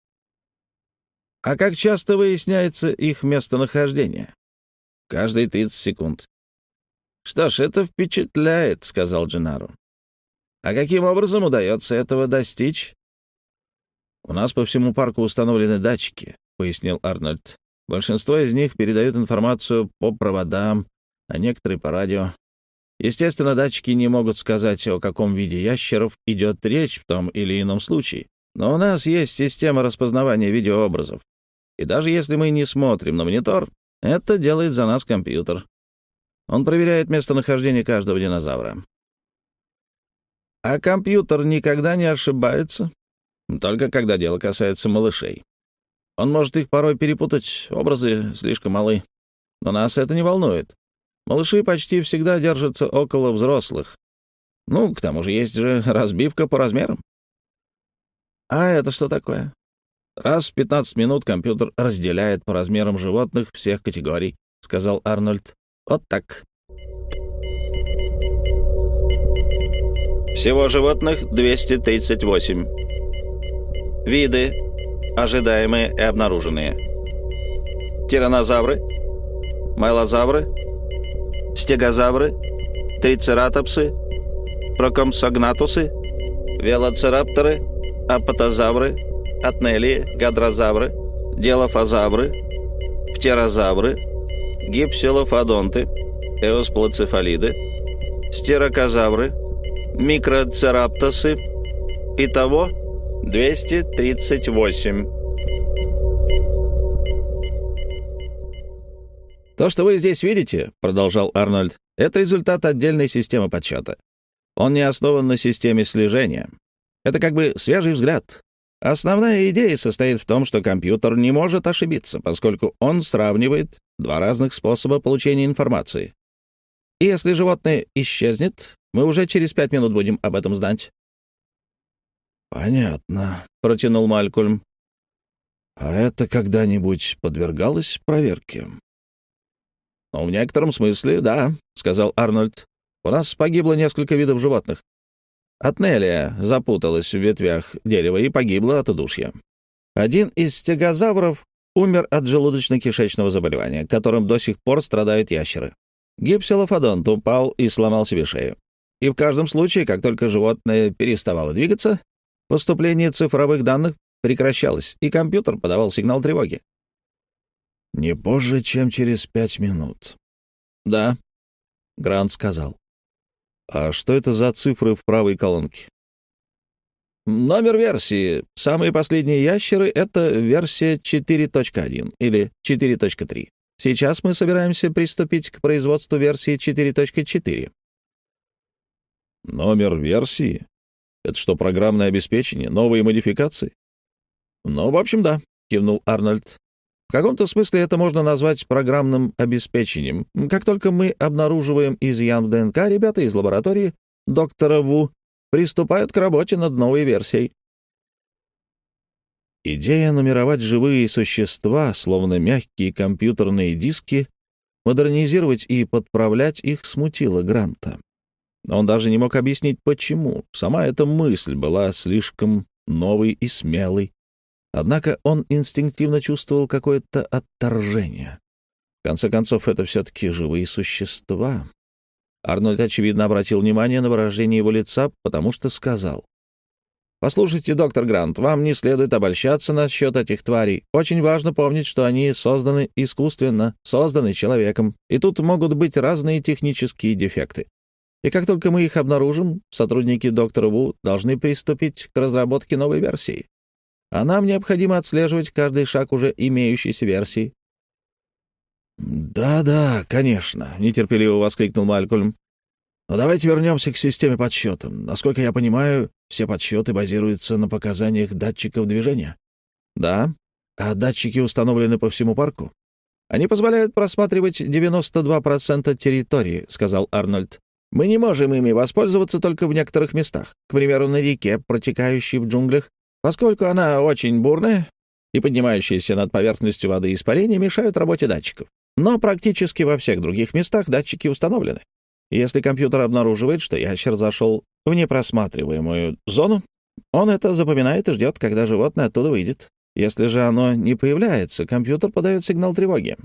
А как часто выясняется их местонахождение?» «Каждые 30 секунд». «Что ж, это впечатляет», — сказал Дженнаро. «А каким образом удается этого достичь?» «У нас по всему парку установлены датчики», — пояснил Арнольд. «Большинство из них передают информацию по проводам, а некоторые по радио. Естественно, датчики не могут сказать, о каком виде ящеров идет речь в том или ином случае. Но у нас есть система распознавания видеообразов. И даже если мы не смотрим на монитор, это делает за нас компьютер. Он проверяет местонахождение каждого динозавра. А компьютер никогда не ошибается, только когда дело касается малышей. Он может их порой перепутать, образы слишком малы. Но нас это не волнует. Малыши почти всегда держатся около взрослых. Ну, к тому же есть же разбивка по размерам. А это что такое? Раз в 15 минут компьютер разделяет по размерам животных всех категорий, сказал Арнольд. Вот так. Всего животных 238. Виды, ожидаемые и обнаруженные. Тираннозавры, майлозавры, стегозавры, трицератопсы, прокомсогнатусы, велоцирапторы, апатозавры, атнелии, гадрозавры, дилофазавры, птерозавры, гипсилофодонты, эосплацефалиды, стирокозавры, микроцераптосы. Итого 238. «То, что вы здесь видите, — продолжал Арнольд, — это результат отдельной системы подсчета. Он не основан на системе слежения. Это как бы свежий взгляд. Основная идея состоит в том, что компьютер не может ошибиться, поскольку он сравнивает два разных способа получения информации. И если животное исчезнет, мы уже через 5 минут будем об этом знать». «Понятно», — протянул Малькольм. «А это когда-нибудь подвергалось проверке?» «Ну, в некотором смысле, да», — сказал Арнольд. «У нас погибло несколько видов животных. Атнелия запуталась в ветвях дерева и погибла от удушья. Один из стегозавров умер от желудочно-кишечного заболевания, которым до сих пор страдают ящеры. Гипсилофодонт упал и сломал себе шею. И в каждом случае, как только животное переставало двигаться, поступление цифровых данных прекращалось, и компьютер подавал сигнал тревоги». «Не позже, чем через 5 минут». «Да», — Грант сказал. «А что это за цифры в правой колонке?» «Номер версии. Самые последние ящеры — это версия 4.1 или 4.3. Сейчас мы собираемся приступить к производству версии 4.4». «Номер версии? Это что, программное обеспечение, новые модификации?» «Ну, в общем, да», — кивнул Арнольд. «В каком-то смысле это можно назвать программным обеспечением. Как только мы обнаруживаем изъян в ДНК, ребята из лаборатории доктора Ву приступают к работе над новой версией». Идея нумеровать живые существа, словно мягкие компьютерные диски, модернизировать и подправлять их смутила Гранта. Он даже не мог объяснить, почему. Сама эта мысль была слишком новой и смелой. Однако он инстинктивно чувствовал какое-то отторжение. В конце концов, это все-таки живые существа. Арнольд, очевидно, обратил внимание на выражение его лица, потому что сказал: «Послушайте, доктор Грант, вам не следует обольщаться насчет этих тварей. Очень важно помнить, что они созданы искусственно, созданы человеком, и тут могут быть разные технические дефекты. И как только мы их обнаружим, сотрудники доктора Ву должны приступить к разработке новой версии. А нам необходимо отслеживать каждый шаг уже имеющейся версии». «Да-да, конечно», — нетерпеливо воскликнул Малькольм. «Но давайте вернемся к системе подсчета. Насколько я понимаю, все подсчеты базируются на показаниях датчиков движения». «Да. А датчики установлены по всему парку?» Они позволяют просматривать 92% территории», — сказал Арнольд. «Мы не можем ими воспользоваться только в некоторых местах, к примеру, на реке, протекающей в джунглях, поскольку она очень бурная, и поднимающиеся над поверхностью воды испарения мешают работе датчиков. Но практически во всех других местах датчики установлены. Если компьютер обнаруживает, что ящер зашел в непросматриваемую зону, он это запоминает и ждет, когда животное оттуда выйдет. Если же оно не появляется, компьютер подает сигнал тревоги».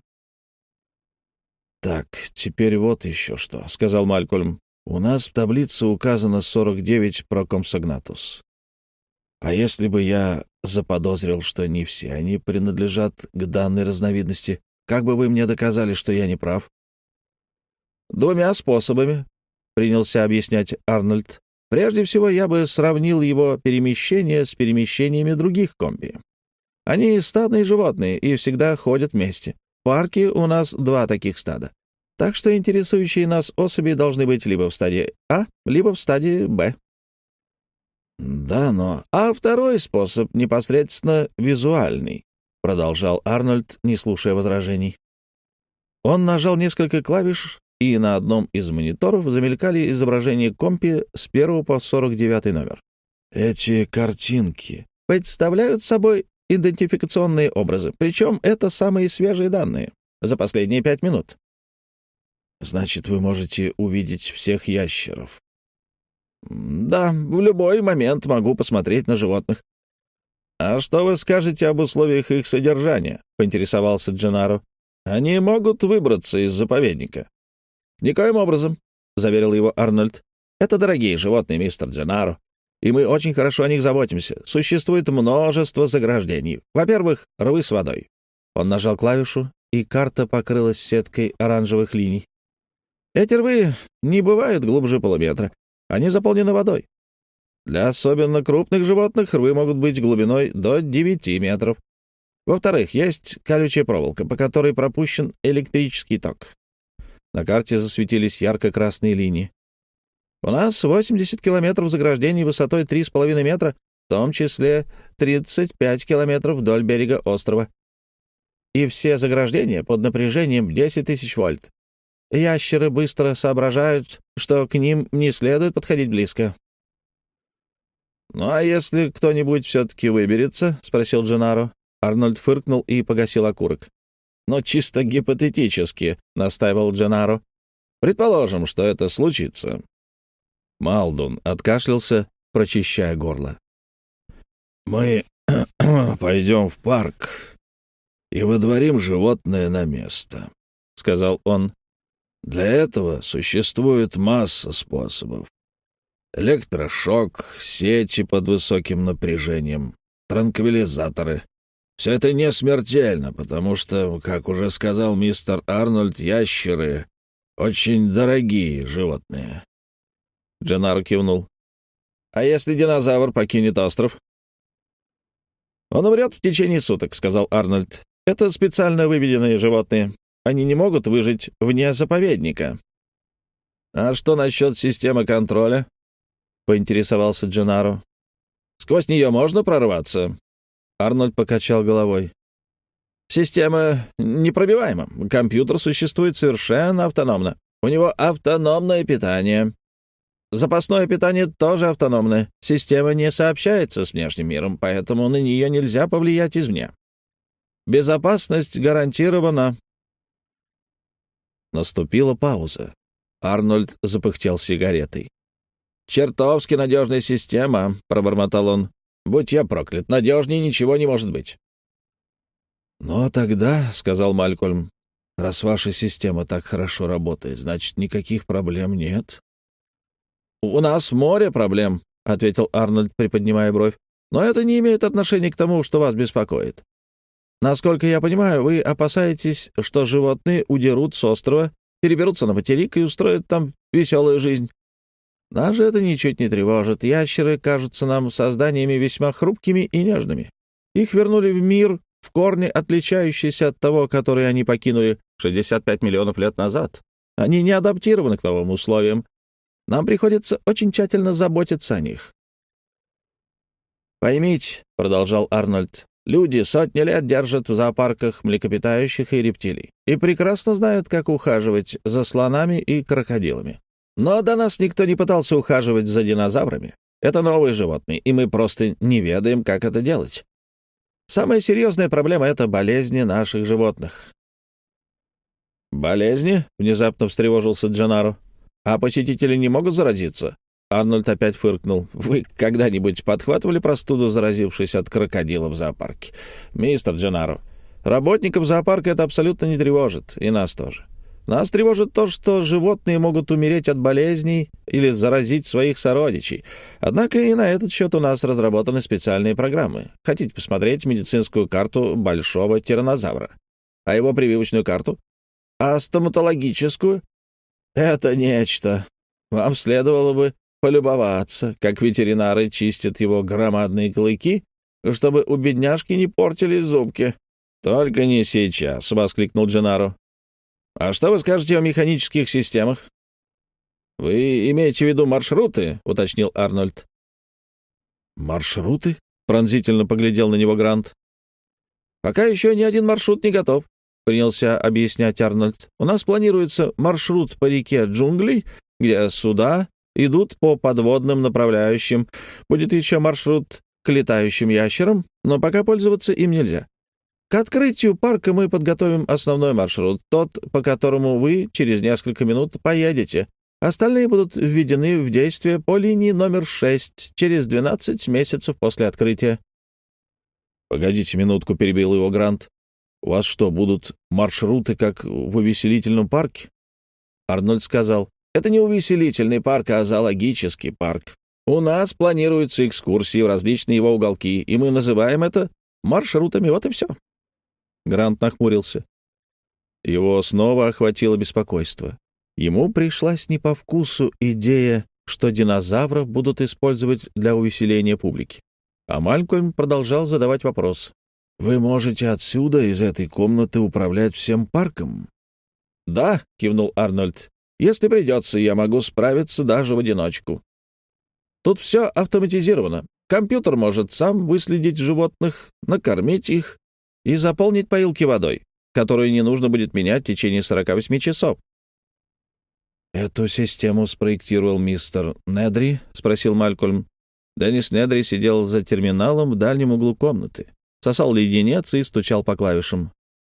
«Так, теперь вот еще что», — сказал Малькольм. «У нас в таблице указано 49 прокомсогнатус. А если бы я заподозрил, что не все они принадлежат к данной разновидности, как бы вы мне доказали, что я не прав?» «Двумя способами», — принялся объяснять Арнольд. «Прежде всего, я бы сравнил его перемещение с перемещениями других комби. Они стадные животные и всегда ходят вместе. В парке у нас 2 таких стада. Так что интересующие нас особи должны быть либо в стадии А, либо в стадии Б». «Да, но...» «А второй способ непосредственно визуальный», — продолжал Арнольд, не слушая возражений. Он нажал несколько клавиш, и на одном из мониторов замелькали изображения компи с 1 по 49 номер. «Эти картинки представляют собой идентификационные образы, причем это самые свежие данные за последние 5 минут». «Значит, вы можете увидеть всех ящеров?» «Да, в любой момент могу посмотреть на животных». «А что вы скажете об условиях их содержания?» — поинтересовался Дженаро. «Они могут выбраться из заповедника». «Никоим образом», — заверил его Арнольд. «Это дорогие животные, мистер Дженаро, и мы очень хорошо о них заботимся. Существует множество заграждений. Во-первых, рвы с водой». Он нажал клавишу, и карта покрылась сеткой оранжевых линий. «Эти рвы не бывают глубже полуметра. Они заполнены водой. Для особенно крупных животных рвы могут быть глубиной до 9 метров. Во-вторых, есть колючая проволока, по которой пропущен электрический ток». На карте засветились ярко-красные линии. «У нас 80 километров заграждений высотой 3,5 метра, в том числе 35 километров вдоль берега острова. И все заграждения под напряжением 10 тысяч вольт. Ящеры быстро соображают, что к ним не следует подходить близко». «Ну а если кто-нибудь все-таки выберется?» — спросил Дженаро. Арнольд фыркнул и погасил окурок. «Но чисто гипотетически», — настаивал Дженаро. «Предположим, что это случится». Малдун откашлялся, прочищая горло. «Мы пойдем в парк и выдворим животное на место», — сказал он. «Для этого существует масса способов. Электрошок, сети под высоким напряжением, транквилизаторы. Все это не смертельно, потому что, как уже сказал мистер Арнольд, ящеры — очень дорогие животные». Дженаро кивнул. «А если динозавр покинет остров?» «Он умрет в течение суток», — сказал Арнольд. «Это специально выведенные животные. Они не могут выжить вне заповедника». «А что насчет системы контроля?» — поинтересовался Дженаро. «Сквозь нее можно прорваться?» Арнольд покачал головой. «Система непробиваема. Компьютер существует совершенно автономно. У него автономное питание. Запасное питание тоже автономное. Система не сообщается с внешним миром, поэтому на нее нельзя повлиять извне. Безопасность гарантирована». Наступила пауза. Арнольд запыхтел сигаретой. «Чертовски надежная система», — пробормотал он. «Будь я проклят, надежнее ничего не может быть». «Ну, а тогда», — сказал Малькольм, — «раз ваша система так хорошо работает, значит, никаких проблем нет». «У нас море проблем», — ответил Арнольд, приподнимая бровь. «Но это не имеет отношения к тому, что вас беспокоит. Насколько я понимаю, вы опасаетесь, что животные удерут с острова, переберутся на материк и устроят там веселую жизнь, Нас же это ничуть не тревожит. Ящеры кажутся нам созданиями весьма хрупкими и нежными. Их вернули в мир, в корне отличающийся от того, который они покинули 65 миллионов лет назад. Они не адаптированы к новым условиям. Нам приходится очень тщательно заботиться о них. «Поймите», — продолжал Арнольд, — «люди сотни лет держат в зоопарках млекопитающих и рептилий и прекрасно знают, как ухаживать за слонами и крокодилами. Но до нас никто не пытался ухаживать за динозаврами. Это новые животные, и мы просто не ведаем, как это делать. Самая серьезная проблема — это болезни наших животных». «Болезни?» — внезапно встревожился Дженаро. «А посетители не могут заразиться?» Арнольд опять фыркнул. «Вы когда-нибудь подхватывали простуду, заразившись от крокодила в зоопарке? Мистер Дженаро, работников зоопарка это абсолютно не тревожит, и нас тоже. Нас тревожит то, что животные могут умереть от болезней или заразить своих сородичей. Однако и на этот счет у нас разработаны специальные программы. Хотите посмотреть медицинскую карту большого тираннозавра? А его прививочную карту? А стоматологическую? Это нечто. Вам следовало бы полюбоваться, как ветеринары чистят его громадные клыки, чтобы у бедняжки не портились зубки. «Только не сейчас», — воскликнул Дженаро. «А что вы скажете о механических системах?» «Вы имеете в виду маршруты?» — уточнил Арнольд. «Маршруты?» — пронзительно поглядел на него Грант. «Пока еще ни один маршрут не готов», — принялся объяснять Арнольд. «У нас планируется маршрут по реке Джунглей, где суда идут по подводным направляющим. Будет еще маршрут к летающим ящерам, но пока пользоваться им нельзя. К открытию парка мы подготовим основной маршрут, тот, по которому вы через несколько минут поедете. Остальные будут введены в действие по линии номер 6 через 12 месяцев после открытия». «Погодите минутку», — перебил его Грант. «У вас что, будут маршруты, как в увеселительном парке?» Арнольд сказал: «Это не увеселительный парк, а зоологический парк. У нас планируются экскурсии в различные его уголки, и мы называем это маршрутами, вот и все». Грант нахмурился. Его снова охватило беспокойство. Ему пришлась не по вкусу идея, что динозавров будут использовать для увеселения публики. А Малькольм продолжал задавать вопрос. «Вы можете отсюда, из этой комнаты, управлять всем парком?» «Да», — кивнул Арнольд. «Если придется, я могу справиться даже в одиночку. Тут все автоматизировано. Компьютер может сам выследить животных, накормить их и заполнить поилки водой, которую не нужно будет менять в течение 48 часов». «Эту систему спроектировал мистер Недри?» — спросил Малькольм. Деннис Недри сидел за терминалом в дальнем углу комнаты, сосал леденец и стучал по клавишам.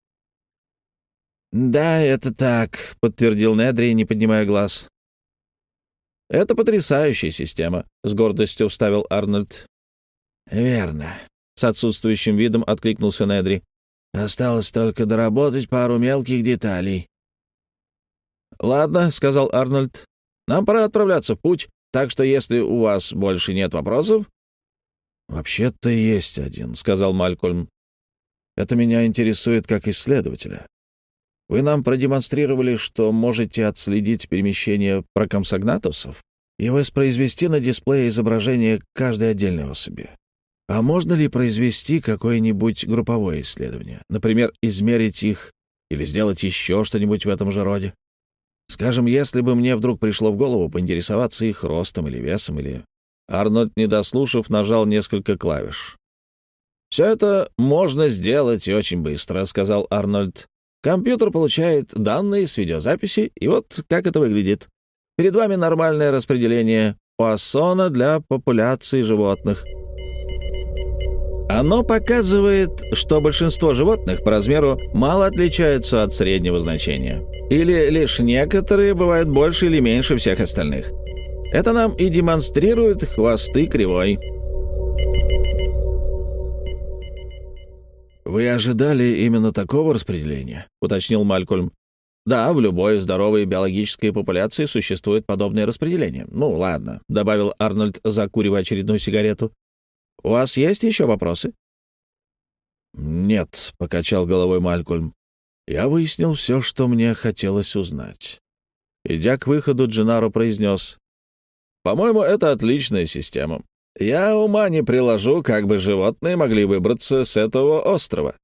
«Да, это так», — подтвердил Недри, не поднимая глаз. «Это потрясающая система», — с гордостью вставил Арнольд. «Верно», — с отсутствующим видом откликнулся Недри. «Осталось только доработать пару мелких деталей». «Ладно», — сказал Арнольд, — «нам пора отправляться в путь, так что если у вас больше нет вопросов...» «Вообще-то есть один», — сказал Малькольм. «Это меня интересует как исследователя. Вы нам продемонстрировали, что можете отследить перемещение прокомсогнатусов и воспроизвести на дисплее изображение каждой отдельной особи. А можно ли произвести какое-нибудь групповое исследование? Например, измерить их или сделать еще что-нибудь в этом же роде? Скажем, если бы мне вдруг пришло в голову поинтересоваться их ростом или весом, или...» Арнольд, не дослушав, нажал несколько клавиш. «Все это можно сделать и очень быстро», — сказал Арнольд. «Компьютер получает данные с видеозаписи, и вот как это выглядит. Перед вами нормальное распределение Пуассона для популяции животных. Оно показывает, что большинство животных по размеру мало отличаются от среднего значения. Или лишь некоторые бывают больше или меньше всех остальных. Это нам и демонстрирует хвосты кривой». «Вы ожидали именно такого распределения?» — уточнил Малькольм. «Да, в любой здоровой биологической популяции существует подобное распределение. Ну, ладно», — добавил Арнольд, закуривая очередную сигарету. «У вас есть еще вопросы?» «Нет», — покачал головой Малькольм. «Я выяснил все, что мне хотелось узнать». Идя к выходу, Дженаро произнес: По-моему, это отличная система. Я ума не приложу, как бы животные могли выбраться с этого острова».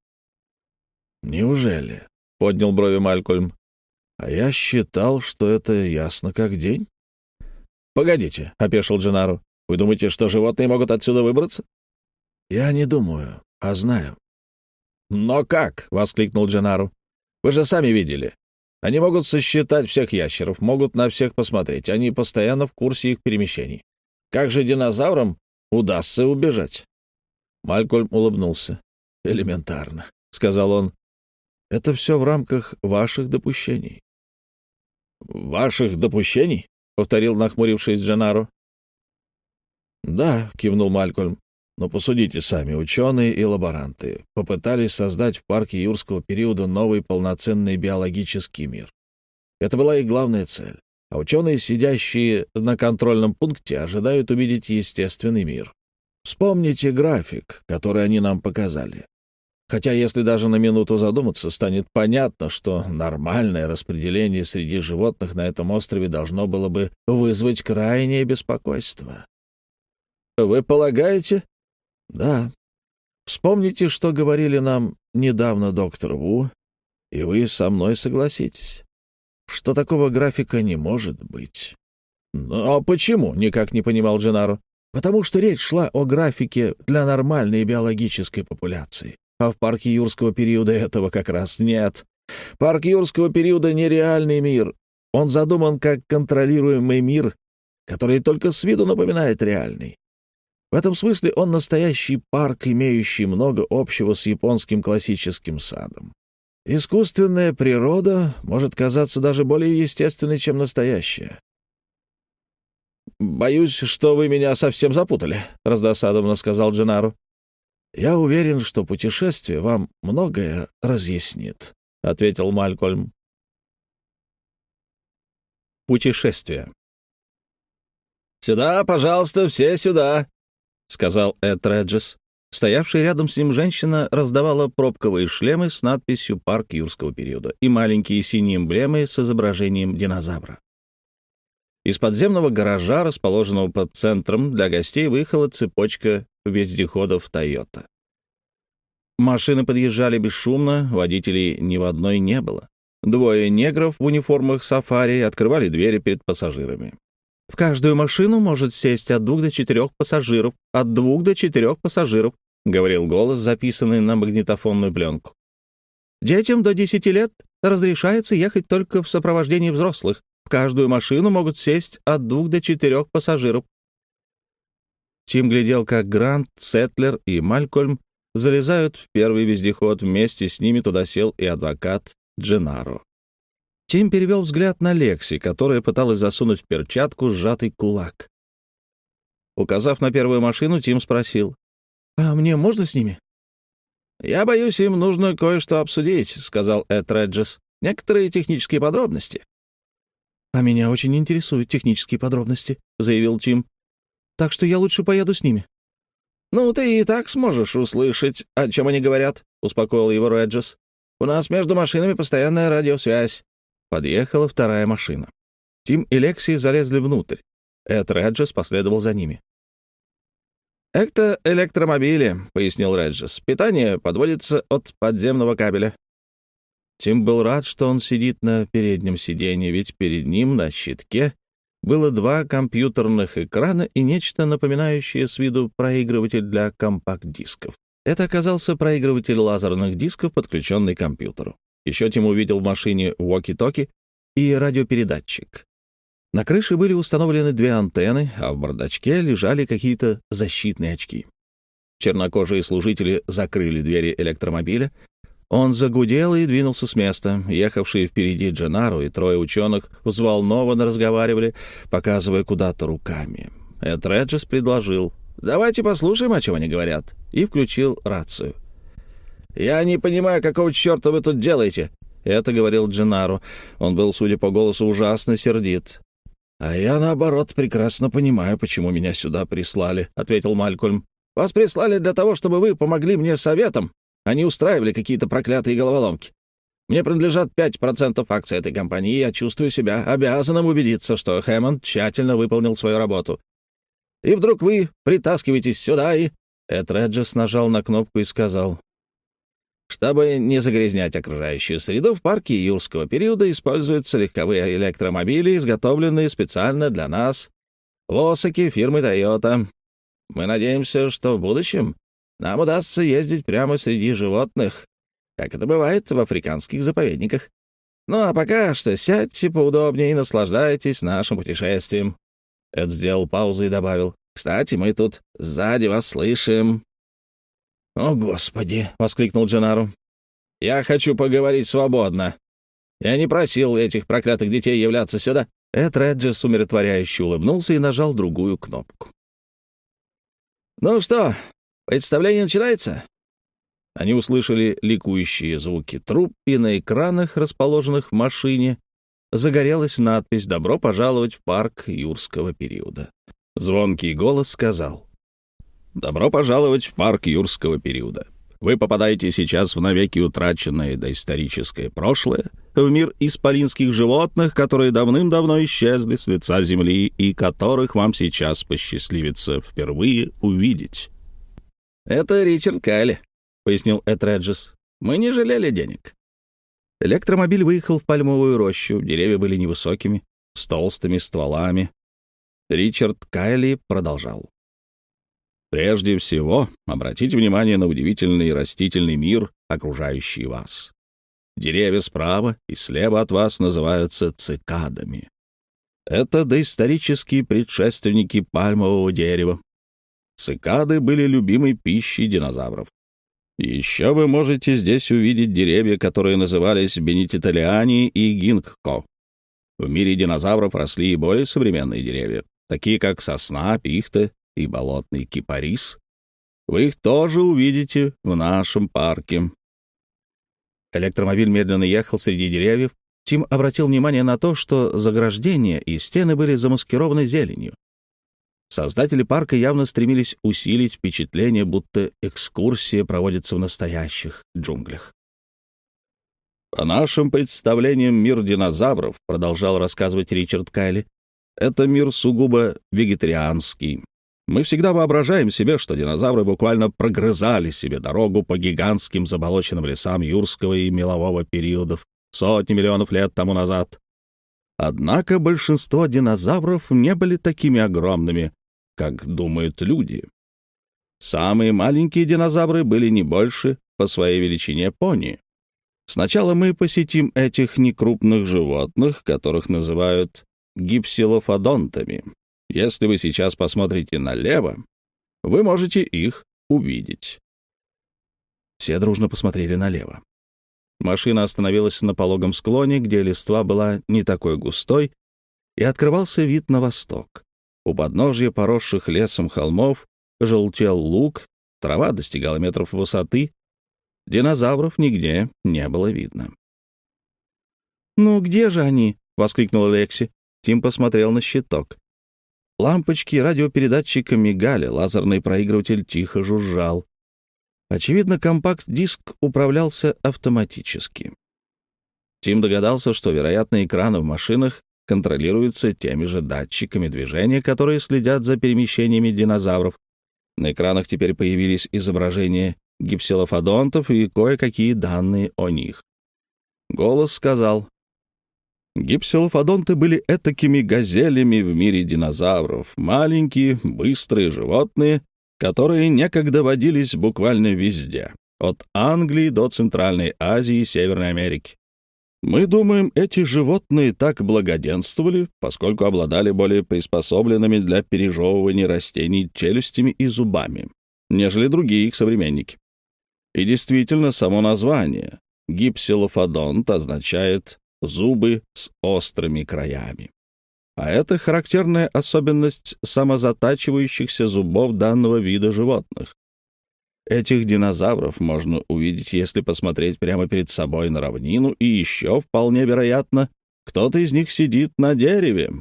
«Неужели?» — поднял брови Малькольм. «А я считал, что это ясно как день». «Погодите», — опешил Дженаро. «Вы думаете, что животные могут отсюда выбраться?» «Я не думаю, а знаю». «Но как?» — воскликнул Дженаро. «Вы же сами видели. Они могут сосчитать всех ящеров, могут на всех посмотреть. Они постоянно в курсе их перемещений. Как же динозаврам удастся убежать?» Малькольм улыбнулся. «Элементарно», — сказал он. «Это все в рамках ваших допущений». «Ваших допущений?» — повторил, нахмурившись, Дженаро. «Да», — кивнул Малькольм. «Но посудите сами, ученые и лаборанты попытались создать в парке юрского периода новый полноценный биологический мир. Это была их главная цель. А ученые, сидящие на контрольном пункте, ожидают увидеть естественный мир. Вспомните график, который они нам показали. Хотя, если даже на минуту задуматься, станет понятно, что нормальное распределение среди животных на этом острове должно было бы вызвать крайнее беспокойство». «Вы полагаете?» «Да. Вспомните, что говорили нам недавно доктор Ву, и вы со мной согласитесь, что такого графика не может быть». «Но почему?» — никак не понимал Дженаро. «Потому что речь шла о графике для нормальной биологической популяции. А в парке юрского периода этого как раз нет. Парк юрского периода — нереальный мир. Он задуман как контролируемый мир, который только с виду напоминает реальный. В этом смысле он настоящий парк, имеющий много общего с японским классическим садом. Искусственная природа может казаться даже более естественной, чем настоящая». «Боюсь, что вы меня совсем запутали», — раздосадованно сказал Дженаро. «Я уверен, что путешествие вам многое разъяснит», — ответил Малькольм. Путешествие. «Сюда, пожалуйста, все сюда», — сказал Эд Реджес. Стоявшая рядом с ним женщина раздавала пробковые шлемы с надписью «Парк юрского периода» и маленькие синие эмблемы с изображением динозавра. Из подземного гаража, расположенного под центром для гостей, выехала цепочка вездеходов «Тойота». Машины подъезжали бесшумно, водителей ни в одной не было. Двое негров в униформах сафари открывали двери перед пассажирами. «В каждую машину может сесть от 2 до 4 пассажиров, от 2 до 4 пассажиров», — говорил голос, записанный на магнитофонную пленку. «Детям до 10 лет разрешается ехать только в сопровождении взрослых. В каждую машину могут сесть от 2 до 4 пассажиров». Тим глядел, как Грант, Сетлер и Малькольм залезают в первый вездеход. Вместе с ними туда сел и адвокат Дженаро. Тим перевел взгляд на Лекси, которая пыталась засунуть в перчатку сжатый кулак. Указав на первую машину, Тим спросил: «А мне можно с ними?» «Я боюсь, им нужно кое-что обсудить», — сказал Эд Реджес. «Некоторые технические подробности». «А меня очень интересуют технические подробности», — заявил Тим. «Так что я лучше поеду с ними». «Ну, ты и так сможешь услышать, о чем они говорят», — успокоил его Реджес. «У нас между машинами постоянная радиосвязь». Подъехала вторая машина. Тим и Лекси залезли внутрь. Эд Реджес последовал за ними. «Это электромобили», — пояснил Реджес. «Питание подводится от подземного кабеля». Тим был рад, что он сидит на переднем сиденье, ведь перед ним на щитке было 2 компьютерных экрана и нечто напоминающее с виду проигрыватель для компакт-дисков. Это оказался проигрыватель лазерных дисков, подключенный к компьютеру. Еще Тим увидел в машине уоки-токи и радиопередатчик. На крыше были установлены 2 антенны, а в бардачке лежали какие-то защитные очки. Чернокожие служители закрыли двери электромобиля. Он загудел и двинулся с места. Ехавшие впереди Дженаро и 3 ученых взволнованно разговаривали, показывая куда-то руками. Эд Реджес предложил: «Давайте послушаем, о чем они говорят», и включил рацию. «Я не понимаю, какого черта вы тут делаете?» — это говорил Дженаро. Он был, судя по голосу, ужасно сердит. «А я, наоборот, прекрасно понимаю, почему меня сюда прислали», — ответил Малькольм. «Вас прислали для того, чтобы вы помогли мне советом, а не устраивали какие-то проклятые головоломки. Мне принадлежат 5% акций этой компании, и я чувствую себя обязанным убедиться, что Хэммонд тщательно выполнил свою работу. И вдруг вы притаскиваетесь сюда и...» Эд Реджес нажал на кнопку и сказал: «Чтобы не загрязнять окружающую среду, в парке юрского периода используются легковые электромобили, изготовленные специально для нас в Осаке фирмы Toyota. Мы надеемся, что в будущем нам удастся ездить прямо среди животных, как это бывает в африканских заповедниках. Ну а пока что сядьте поудобнее и наслаждайтесь нашим путешествием». Эд сделал паузу и добавил: «Кстати, мы тут сзади вас слышим». «О, Господи!» — воскликнул Дженнаро. «Я хочу поговорить свободно. Я не просил этих проклятых детей являться сюда». Эд Реджес умиротворяюще улыбнулся и нажал другую кнопку. «Ну что, представление начинается?» Они услышали ликующие звуки труб, и на экранах, расположенных в машине, загорелась надпись «Добро пожаловать в парк юрского периода». Звонкий голос сказал: «Добро пожаловать в парк юрского периода. Вы попадаете сейчас в навеки утраченное доисторическое прошлое, в мир исполинских животных, которые давным-давно исчезли с лица земли и которых вам сейчас посчастливится впервые увидеть». «Это Ричард Кайли», — пояснил Эд Реджес. «Мы не жалели денег». Электромобиль выехал в пальмовую рощу. Деревья были невысокими, с толстыми стволами. Ричард Кайли продолжал: «Прежде всего, обратите внимание на удивительный растительный мир, окружающий вас. Деревья справа и слева от вас называются цикадами. Это доисторические предшественники пальмового дерева. Цикады были любимой пищей динозавров. Еще вы можете здесь увидеть деревья, которые назывались бенититалиани и гингко. В мире динозавров росли и более современные деревья, такие как сосна, пихта и болотный кипарис. Вы их тоже увидите в нашем парке». Электромобиль медленно ехал среди деревьев. Тим обратил внимание на то, что заграждения и стены были замаскированы зеленью. Создатели парка явно стремились усилить впечатление, будто экскурсия проводится в настоящих джунглях. «По нашим представлениям, мир динозавров, — продолжал рассказывать Ричард Кайли, — это мир сугубо вегетарианский. Мы всегда воображаем себе, что динозавры буквально прогрызали себе дорогу по гигантским заболоченным лесам юрского и мелового периодов сотни миллионов лет тому назад. Однако большинство динозавров не были такими огромными, как думают люди. Самые маленькие динозавры были не больше по своей величине пони. Сначала мы посетим этих некрупных животных, которых называют гипсилофодонтами. Если вы сейчас посмотрите налево, вы можете их увидеть». Все дружно посмотрели налево. Машина остановилась на пологом склоне, где листва была не такой густой, и открывался вид на восток. У подножья поросших лесом холмов желтел луг, трава достигала метров высоты. Динозавров нигде не было видно. «Ну где же они?» — воскликнула Лекси. Тим посмотрел на щиток. Лампочки радиопередатчика мигали, лазерный проигрыватель тихо жужжал. Очевидно, компакт-диск управлялся автоматически. Тим догадался, что, вероятно, экраны в машинах контролируются теми же датчиками движения, которые следят за перемещениями динозавров. На экранах теперь появились изображения гипсилофодонтов и кое-какие данные о них. Голос сказал: «Гипсилофодонты были этакими газелями в мире динозавров, маленькие, быстрые животные, которые некогда водились буквально везде, от Англии до Центральной Азии и Северной Америки. Мы думаем, эти животные так благоденствовали, поскольку обладали более приспособленными для пережевывания растений челюстями и зубами, нежели другие их современники. И действительно, само название гипсилофодонт означает «зубы с острыми краями». А это характерная особенность самозатачивающихся зубов данного вида животных. Этих динозавров можно увидеть, если посмотреть прямо перед собой на равнину, и еще, вполне вероятно, кто-то из них сидит на дереве.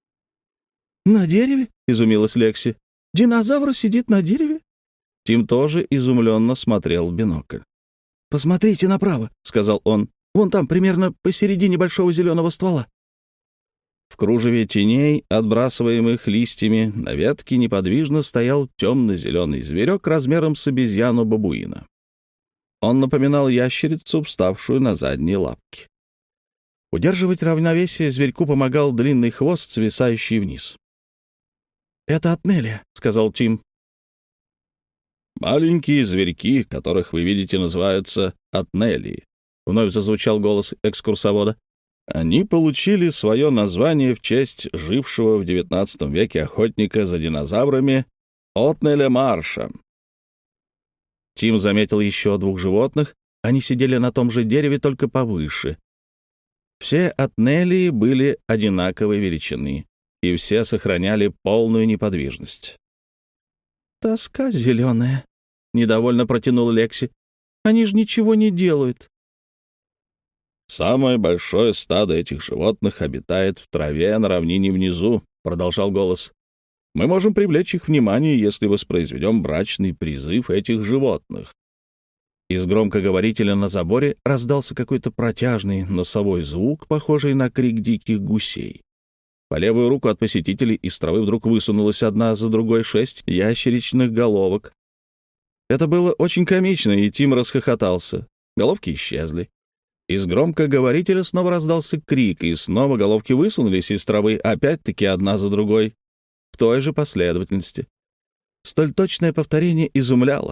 «На дереве?» — изумилась Лекси. «Динозавр сидит на дереве?» Тим тоже изумленно смотрел в бинокль. «Посмотрите направо», — сказал он. Вон там, примерно посередине большого зеленого ствола». В кружеве теней, отбрасываемых листьями, на ветке неподвижно стоял темно-зеленый зверек размером с обезьяну-бабуина. Он напоминал ящерицу, вставшую на задние лапки. Удерживать равновесие зверьку помогал длинный хвост, свисающий вниз. «Это Отнелия», — сказал Тим. «Маленькие зверьки, которых вы видите, называются Отнелии», — вновь зазвучал голос экскурсовода. «Они получили свое название в честь жившего в XIX веке охотника за динозаврами Отнеля Марша». Тим заметил еще двух животных. Они сидели на том же дереве, только повыше. Все Отнелии были одинаковой величины, и все сохраняли полную неподвижность. «Тоска зеленая», — недовольно протянул Лекси. «Они же ничего не делают». «Самое большое стадо этих животных обитает в траве на равнине внизу», — продолжал голос. «Мы можем привлечь их внимание, если воспроизведем брачный призыв этих животных». Из громкоговорителя на заборе раздался какой-то протяжный носовой звук, похожий на крик диких гусей. По левую руку от посетителей из травы вдруг высунулась одна за другой 6 ящеричных головок. Это было очень комично, и Тим расхохотался. Головки исчезли. Из громкоговорителя снова раздался крик, и снова головки высунулись из травы, опять-таки одна за другой, в той же последовательности. Столь точное повторение изумляло.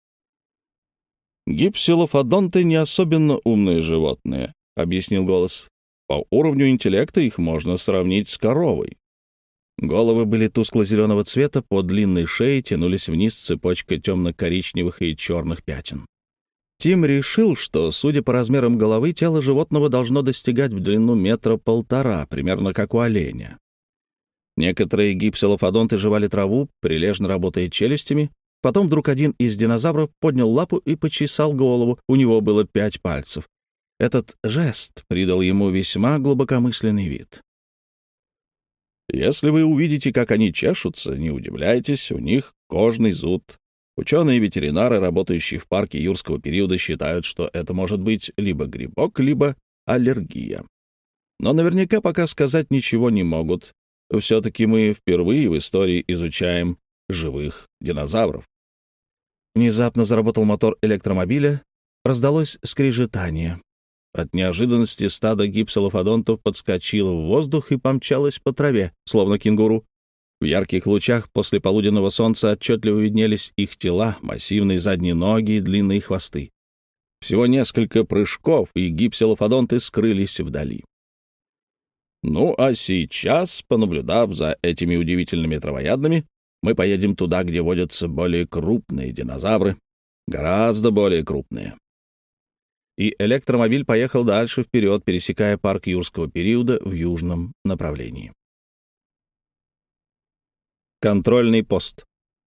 «Гипсилофодонты не особенно умные животные», — объяснил голос. «По уровню интеллекта их можно сравнить с коровой». Головы были тускло-зеленого цвета, по длинной шее тянулись вниз цепочкой темно-коричневых и черных пятен. Тим решил, что, судя по размерам головы, тело животного должно достигать в длину 1,5 метра, примерно как у оленя. Некоторые гипсилофодонты жевали траву, прилежно работая челюстями. Потом вдруг один из динозавров поднял лапу и почесал голову. У него было 5 пальцев. Этот жест придал ему весьма глубокомысленный вид. «Если вы увидите, как они чешутся, не удивляйтесь, у них кожный зуд. Ученые-ветеринары, работающие в парке юрского периода, считают, что это может быть либо грибок, либо аллергия. Но наверняка пока сказать ничего не могут. Все-таки мы впервые в истории изучаем живых динозавров». Внезапно заработал мотор электромобиля, раздалось скрежетание. От неожиданности стадо гипсилофодонтов подскочило в воздух и помчалось по траве, словно кенгуру. В ярких лучах после полуденного солнца отчетливо виднелись их тела, массивные задние ноги и длинные хвосты. Всего несколько прыжков, и гипсилофодонты скрылись вдали. «Ну, а сейчас, понаблюдав за этими удивительными травоядными, мы поедем туда, где водятся более крупные динозавры, гораздо более крупные». И электромобиль поехал дальше вперед, пересекая парк юрского периода в южном направлении. Контрольный пост.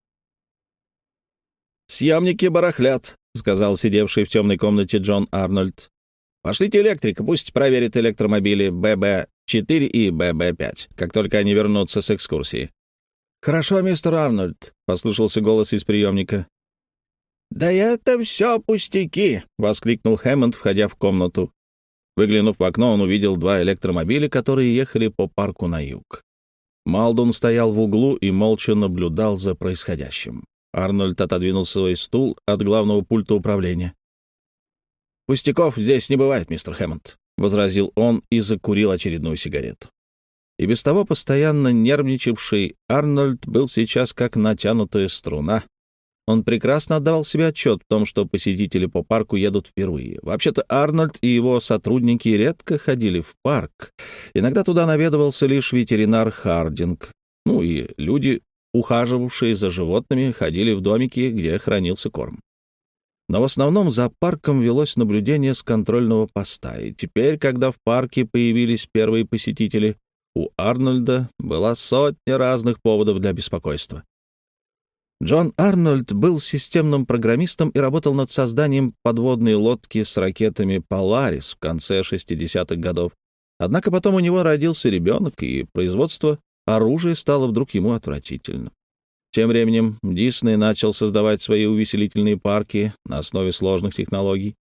«Съемники барахлят», — сказал сидевший в темной комнате Джон Арнольд. «Пошлите электрика, пусть проверит электромобили ББ-4 и ББ-5, как только они вернутся с экскурсии». «Хорошо, мистер Арнольд», — послышался голос из приемника. «Да это все пустяки!» — воскликнул Хэммонд, входя в комнату. Выглянув в окно, он увидел 2 электромобиля, которые ехали по парку на юг. Малдун стоял в углу и молча наблюдал за происходящим. Арнольд отодвинул свой стул от главного пульта управления. «Пустяков здесь не бывает, мистер Хэммонд», — возразил он и закурил очередную сигарету. И без того постоянно нервничавший Арнольд был сейчас как натянутая струна. Он прекрасно отдавал себе отчет в том, что посетители по парку едут впервые. Вообще-то Арнольд и его сотрудники редко ходили в парк. Иногда туда наведывался лишь ветеринар Хардинг. Ну и люди, ухаживавшие за животными, ходили в домики, где хранился корм. Но в основном за парком велось наблюдение с контрольного поста. И теперь, когда в парке появились первые посетители, у Арнольда была сотня разных поводов для беспокойства. Джон Арнольд был системным программистом и работал над созданием подводной лодки с ракетами «Поларис» в конце 60-х годов. Однако потом у него родился ребенок, и производство оружия стало вдруг ему отвратительно. Тем временем Дисней начал создавать свои увеселительные парки на основе сложных технологий.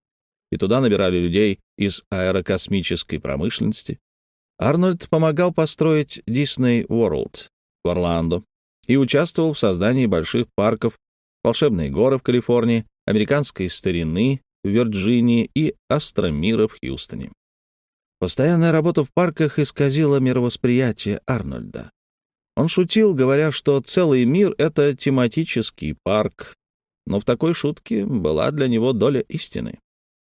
и туда набирали людей из аэрокосмической промышленности. Арнольд помогал построить Disney World в Орландо и участвовал в создании больших парков, волшебные горы в Калифорнии, американской старины в Вирджинии и Астромира в Хьюстоне. Постоянная работа в парках исказила мировосприятие Арнольда. Он шутил, говоря, что целый мир — это тематический парк, но в такой шутке была для него доля истины.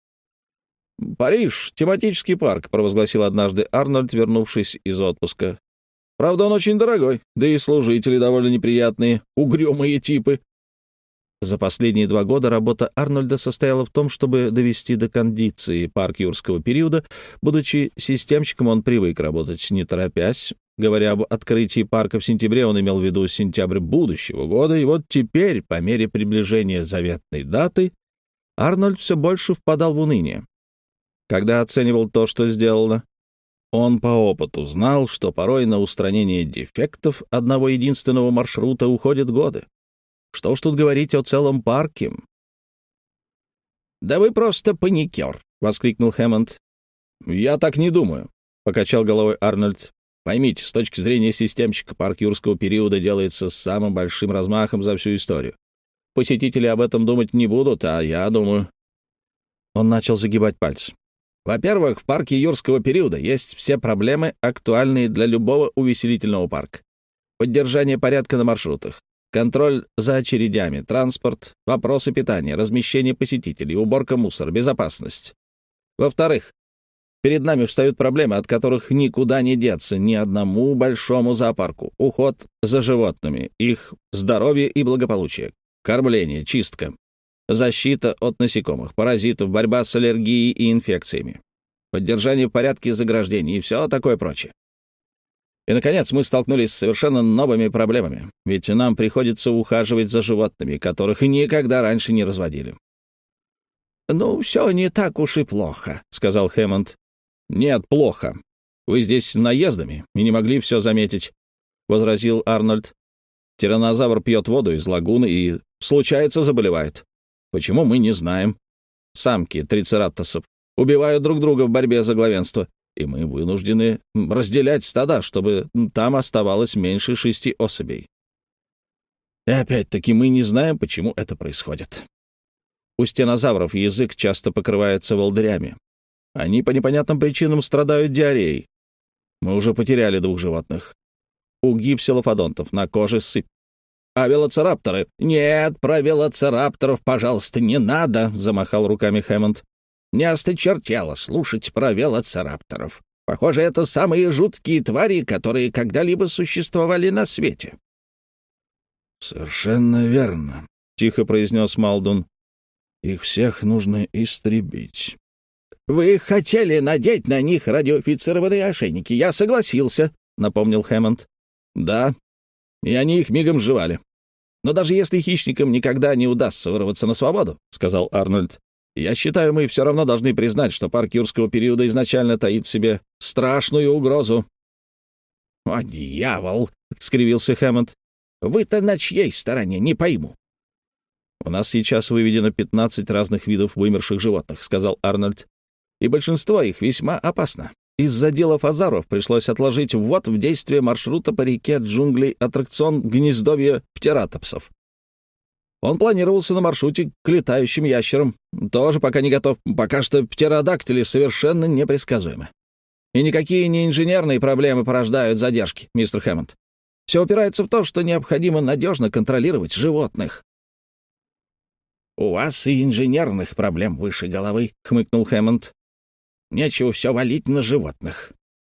«Париж — тематический парк», — провозгласил однажды Арнольд, вернувшись из отпуска. «Правда, он очень дорогой, да и служители довольно неприятные, угрюмые типы». За последние 2 года работа Арнольда состояла в том, чтобы довести до кондиции парк юрского периода. Будучи системщиком, он привык работать не торопясь. Говоря об открытии парка в сентябре, он имел в виду сентябрь будущего года, и вот теперь, по мере приближения заветной даты, Арнольд все больше впадал в уныние. Когда оценивал то, что сделано, он по опыту знал, что порой на устранение дефектов одного единственного маршрута уходят годы. Что ж тут говорить о целом парке? «Да вы просто паникер», — воскликнул Хэммонд. «Я так не думаю», — покачал головой Арнольд. «Поймите, с точки зрения системщика, парк юрского периода делается с самым большим размахом за всю историю. Посетители об этом думать не будут, а я думаю». Он начал загибать пальцы. «Во-первых, в парке юрского периода есть все проблемы, актуальные для любого увеселительного парка. Поддержание порядка на маршрутах, контроль за очередями, транспорт, вопросы питания, размещение посетителей, уборка мусора, безопасность. Во-вторых, перед нами встают проблемы, от которых никуда не деться ни одному большому зоопарку. Уход за животными, их здоровье и благополучие, кормление, чистка, защита от насекомых, паразитов, борьба с аллергией и инфекциями, поддержание в порядке заграждений и все такое прочее. И, наконец, мы столкнулись с совершенно новыми проблемами, ведь нам приходится ухаживать за животными, которых никогда раньше не разводили». «Ну, все не так уж и плохо», — сказал Хэммонд. «Нет, плохо. Вы здесь наездами и не могли все заметить», — возразил Арнольд. «Тираннозавр пьет воду из лагуны и, случается, заболевает. Почему, мы не знаем. Самки трицератопсов убивают друг друга в борьбе за главенство, и мы вынуждены разделять стада, чтобы там оставалось меньше 6 особей. И опять-таки мы не знаем, почему это происходит. У стенозавров язык часто покрывается волдырями. Они по непонятным причинам страдают диареей. Мы уже потеряли 2 животных. У гипсилофодонтов на коже сыпь. А велоцирапторы? Нет, про велоцирапторов, пожалуйста, не надо, замахал руками Хэммонд. Не осточертело слушать про велоцирапторов. Похоже, это самые жуткие твари, которые когда-либо существовали на свете. «Совершенно верно», — тихо произнес Малдун. «Их всех нужно истребить». «Вы хотели надеть на них радиофицированные ошейники. Я согласился», — напомнил Хэммонд. «Да, и они их мигом сживали. Но даже если хищникам никогда не удастся вырваться на свободу», — сказал Арнольд, «я считаю, мы все равно должны признать, что парк юрского периода изначально таит в себе страшную угрозу». «О, дьявол!» — скривился Хэммонд. «Вы-то на чьей стороне? Не пойму». «У нас сейчас выведено 15 разных видов вымерших животных», — сказал Арнольд. «И большинство их весьма опасно. Из-за дела Фазаров пришлось отложить ввод в действие маршрута по реке джунглей аттракцион гнездовья птератопсов. Он планировался на маршруте к летающим ящерам. Тоже пока не готов. Пока что птеродактили совершенно непредсказуемы. И никакие не инженерные проблемы порождают задержки, мистер Хэммонд. Все упирается в то, что необходимо надежно контролировать животных». «У вас и инженерных проблем выше головы», — хмыкнул Хэммонд. «Нечего все валить на животных».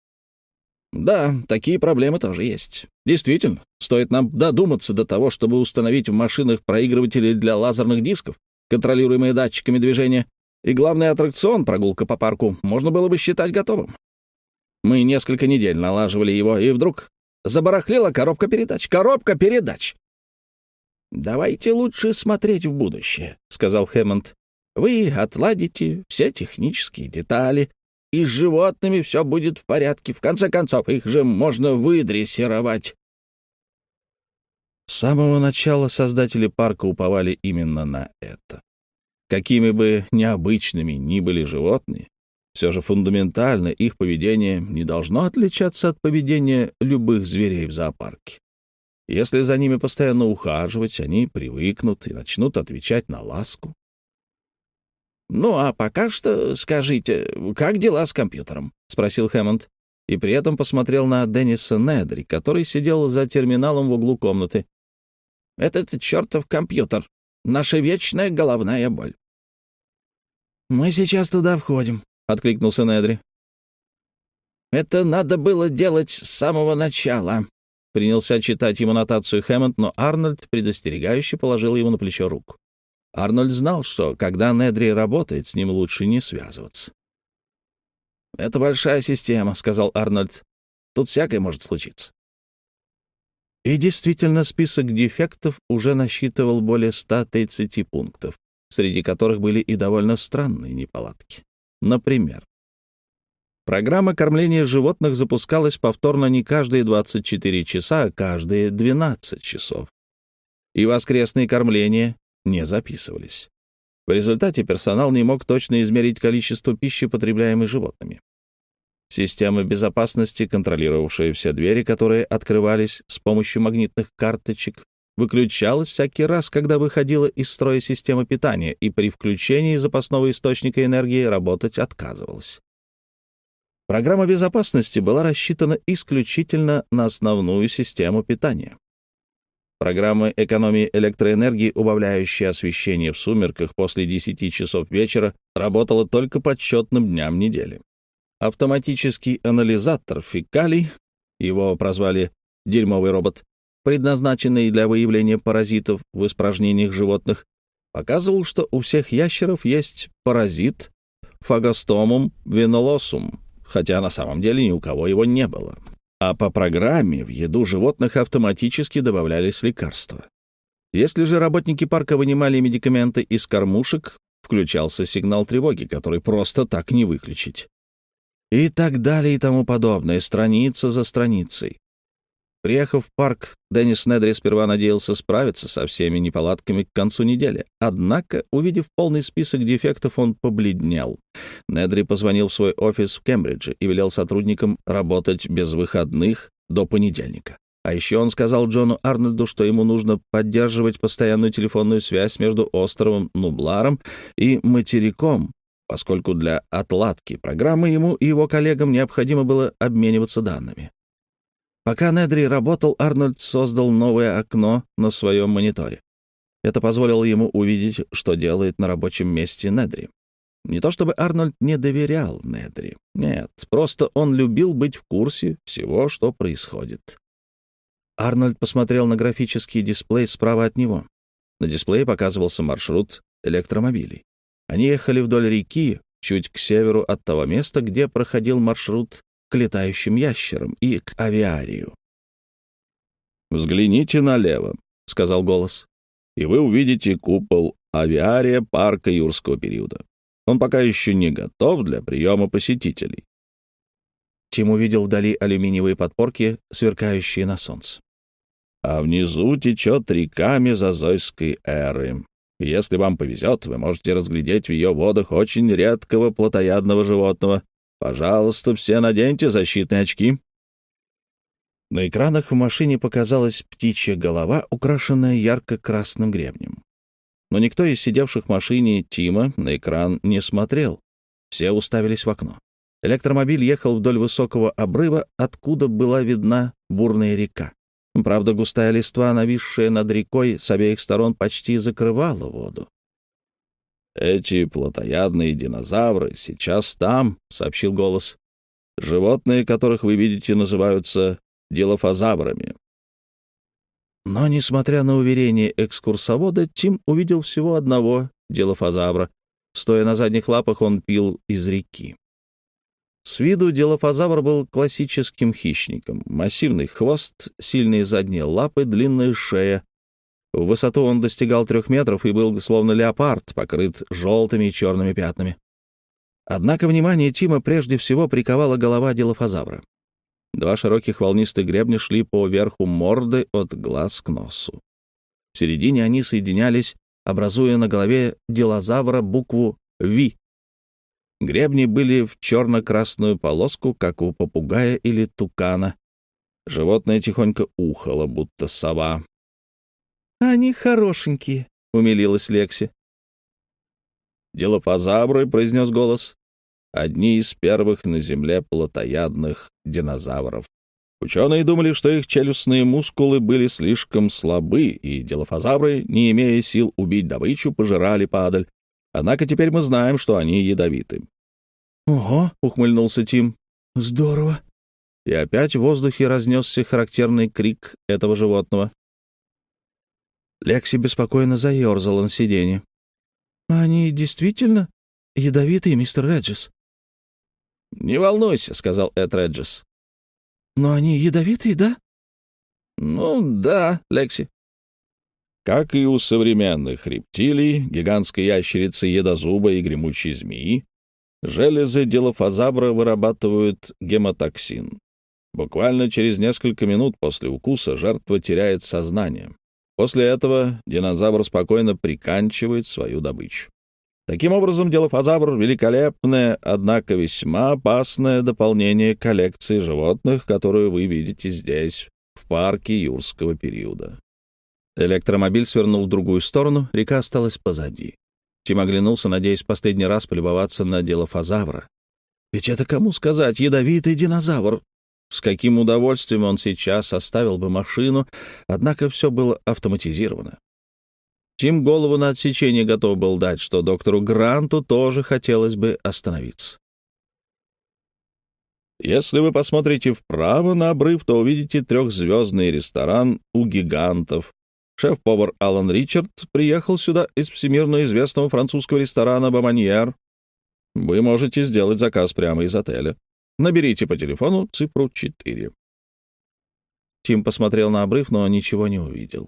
«Да, такие проблемы тоже есть. Действительно, стоит нам додуматься до того, чтобы установить в машинах проигрыватели для лазерных дисков, контролируемые датчиками движения, и главный аттракцион, прогулка по парку, можно было бы считать готовым. Мы несколько недель налаживали его, и вдруг забарахлила коробка передач. Коробка передач!» «Давайте лучше смотреть в будущее», — сказал Хэммонд. «Вы отладите все технические детали, и с животными все будет в порядке. В конце концов, их же можно выдрессировать». С самого начала создатели парка уповали именно на это. Какими бы необычными ни были животные, все же фундаментально их поведение не должно отличаться от поведения любых зверей в зоопарке. Если за ними постоянно ухаживать, они привыкнут и начнут отвечать на ласку. «Ну, а пока что скажите, как дела с компьютером?» — спросил Хэммонд, и при этом посмотрел на Денниса Недри, который сидел за терминалом в углу комнаты. «Этот чертов компьютер — наша вечная головная боль». «Мы сейчас туда входим», — откликнулся Недри. «Это надо было делать с самого начала», — принялся читать ему нотацию Хэммонд, но Арнольд предостерегающе положил ему на плечо руку. Арнольд знал, что, когда Недри работает, с ним лучше не связываться. «Это большая система», — сказал Арнольд. «Тут всякое может случиться». И действительно, список дефектов уже насчитывал более 130 пунктов, среди которых были и довольно странные неполадки. Например, программа кормления животных запускалась повторно не каждые 24 часа, а каждые 12 часов. И воскресные кормления не записывались. В результате персонал не мог точно измерить количество пищи, потребляемой животными. Система безопасности, контролировавшая все двери, которые открывались с помощью магнитных карточек, выключалась всякий раз, когда выходила из строя система питания, и при включении запасного источника энергии работать отказывалась. Программа безопасности была рассчитана исключительно на основную систему питания. Программа экономии электроэнергии, убавляющая освещение в сумерках после 10 часов вечера, работала только по отчетным дням недели. Автоматический анализатор фекалий, его прозвали «дерьмовый робот», предназначенный для выявления паразитов в испражнениях животных, показывал, что у всех ящеров есть паразит фагостомум венолосум, хотя на самом деле ни у кого его не было. А по программе в еду животных автоматически добавлялись лекарства. Если же работники парка вынимали медикаменты из кормушек, включался сигнал тревоги, который просто так не выключить. И так далее и тому подобное, страница за страницей. Приехав в парк, Деннис Недри сперва надеялся справиться со всеми неполадками к концу недели. Однако, увидев полный список дефектов, он побледнел. Недри позвонил в свой офис в Кембридже и велел сотрудникам работать без выходных до понедельника. А еще он сказал Джону Арнольду, что ему нужно поддерживать постоянную телефонную связь между островом Нубларом и материком, поскольку для отладки программы ему и его коллегам необходимо было обмениваться данными. Пока Недри работал, Арнольд создал новое окно на своем мониторе. Это позволило ему увидеть, что делает на рабочем месте Недри. Не то чтобы Арнольд не доверял Недри. Нет, просто он любил быть в курсе всего, что происходит. Арнольд посмотрел на графический дисплей справа от него. На дисплее показывался маршрут электромобилей. Они ехали вдоль реки, чуть к северу от того места, где проходил маршрут к летающим ящерам и к авиарию. «Взгляните налево», — сказал голос, — «и вы увидите купол авиария парка юрского периода. Он пока еще не готов для приема посетителей». Тим увидел вдали алюминиевые подпорки, сверкающие на солнце. «А внизу течет река мезозойской эры. Если вам повезет, вы можете разглядеть в ее водах очень редкого плотоядного животного. Пожалуйста, все наденьте защитные очки». На экранах в машине показалась птичья голова, украшенная ярко-красным гребнем. Но никто из сидевших в машине Тима на экран не смотрел. Все уставились в окно. Электромобиль ехал вдоль высокого обрыва, откуда была видна бурная река. Правда, густая листва, нависшая над рекой, с обеих сторон почти закрывала воду. «Эти плотоядные динозавры сейчас там», — сообщил голос. «Животные, которых вы видите, называются дилофазаврами». Но, несмотря на уверение экскурсовода, Тим увидел всего одного дилофазавра. Стоя на задних лапах, он пил из реки. С виду дилофазавр был классическим хищником. Массивный хвост, сильные задние лапы, длинная шея. В высоту он достигал 3 метров и был словно леопард, покрыт желтыми и черными пятнами. Однако внимание Тима прежде всего приковала голова дилофазавра. 2 широких волнистых гребня шли по верху морды от глаз к носу. В середине они соединялись образуя на голове дилозавра букву «В». Гребни были в черно-красную полоску, как у попугая или тукана. Животное тихонько ухало, будто сова. «Они хорошенькие», — умилилась Лекси. «Дилофазавры», — произнес голос, — одни из первых на Земле плотоядных динозавров. Ученые думали, что их челюстные мускулы были слишком слабы, и дилофазавры, не имея сил убить добычу, пожирали падаль. Однако теперь мы знаем, что они ядовиты. «Ого!» — ухмыльнулся Тим. «Здорово!» И опять в воздухе разнесся характерный крик этого животного. Лекси беспокойно заерзала на сиденье. «Они действительно ядовитые, мистер Реджес?» «Не волнуйся», — сказал Эд Реджес. «Но они ядовитые, да?» «Ну, да, Лекси». Как и у современных рептилий, гигантской ящерицы, едозуба и гремучей змеи, железы дилофазавра вырабатывают гемотоксин. Буквально через несколько минут после укуса жертва теряет сознание. После этого динозавр спокойно приканчивает свою добычу. Таким образом, дилофазавр — великолепное, однако весьма опасное дополнение к коллекции животных, которую вы видите здесь, в парке юрского периода. Электромобиль свернул в другую сторону, река осталась позади. Тим оглянулся, надеясь в последний раз полюбоваться на дилофазавра. Ведь это кому сказать, ядовитый динозавр? С каким удовольствием он сейчас оставил бы машину, однако все было автоматизировано. Тим голову на отсечение готов был дать, что доктору Гранту тоже хотелось бы остановиться. Если вы посмотрите вправо на обрыв, то увидите трехзвездный ресторан у гигантов. Шеф-повар Алан Ричард приехал сюда из всемирно известного французского ресторана «Боманьер». Вы можете сделать заказ прямо из отеля. Наберите по телефону цифру 4. Тим посмотрел на обрыв, но ничего не увидел.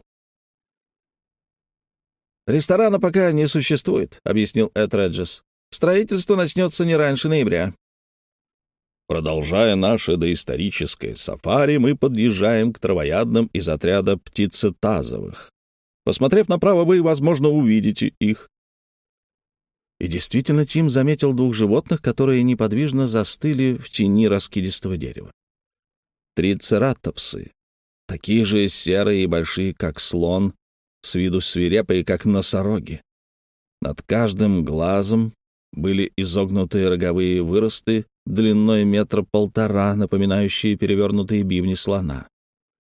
«Ресторана пока не существует», — объяснил Эд Реджес. «Строительство начнется не раньше ноября». Продолжая наше доисторическое сафари, мы подъезжаем к травоядным из отряда птицетазовых. Посмотрев направо, вы, возможно, увидите их. И действительно, Тим заметил двух животных, которые неподвижно застыли в тени раскидистого дерева. Трицератопсы, такие же серые и большие, как слон, с виду свирепые, как носороги. Над каждым глазом были изогнутые роговые выросты длиной 1,5 метра, напоминающие перевернутые бивни слона.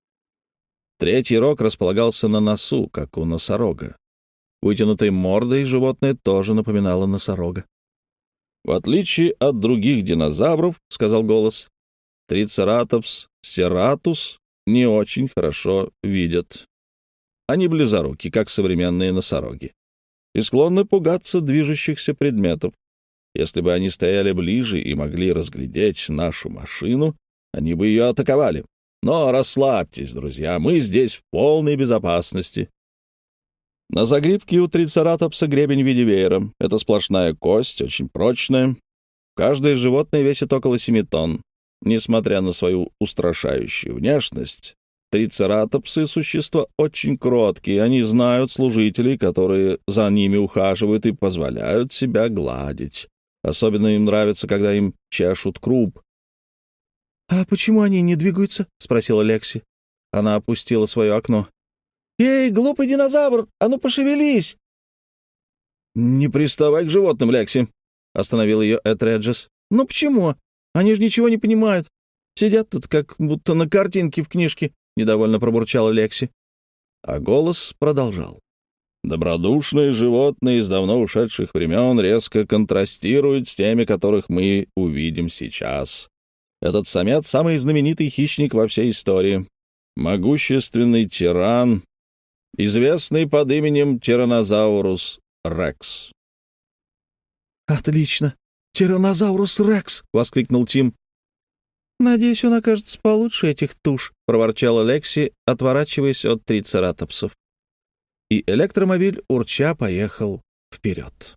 Третий рог располагался на носу, как у носорога. Вытянутой мордой животное тоже напоминало носорога. «В отличие от других динозавров, — сказал голос, — трицератопс сератус не очень хорошо видят. Они близоруки, как современные носороги, и склонны пугаться движущихся предметов. Если бы они стояли ближе и могли разглядеть нашу машину, они бы ее атаковали. Но расслабьтесь, друзья, мы здесь в полной безопасности». На загривке у трицератопса гребень в виде веера. Это сплошная кость, очень прочная. Каждое животное весит около 7 тонн. Несмотря на свою устрашающую внешность, трицератопсы — существа очень кроткие. Они знают служителей, которые за ними ухаживают и позволяют себя гладить. Особенно им нравится, когда им чешут круп. «А почему они не двигаются?» — спросила Лекси. Она опустила свое окно. «Эй, глупый динозавр, а ну пошевелись!» «Не приставай к животным, Лекси», — остановил ее Эд Реджес. «Ну почему? Они же ничего не понимают. Сидят тут, как будто на картинке в книжке», — недовольно пробурчала Лекси. А голос продолжал. «Добродушные животные из давно ушедших времен резко контрастируют с теми, которых мы увидим сейчас. Этот самец — самый знаменитый хищник во всей истории. Могущественный тиран, известный под именем Тираннозаурус Рекс». «Отлично! Тираннозаурус Рекс!» — воскликнул Тим. «Надеюсь, он окажется получше этих туш», — проворчала Лекси, отворачиваясь от трицератопсов. И электромобиль, урча, поехал вперед.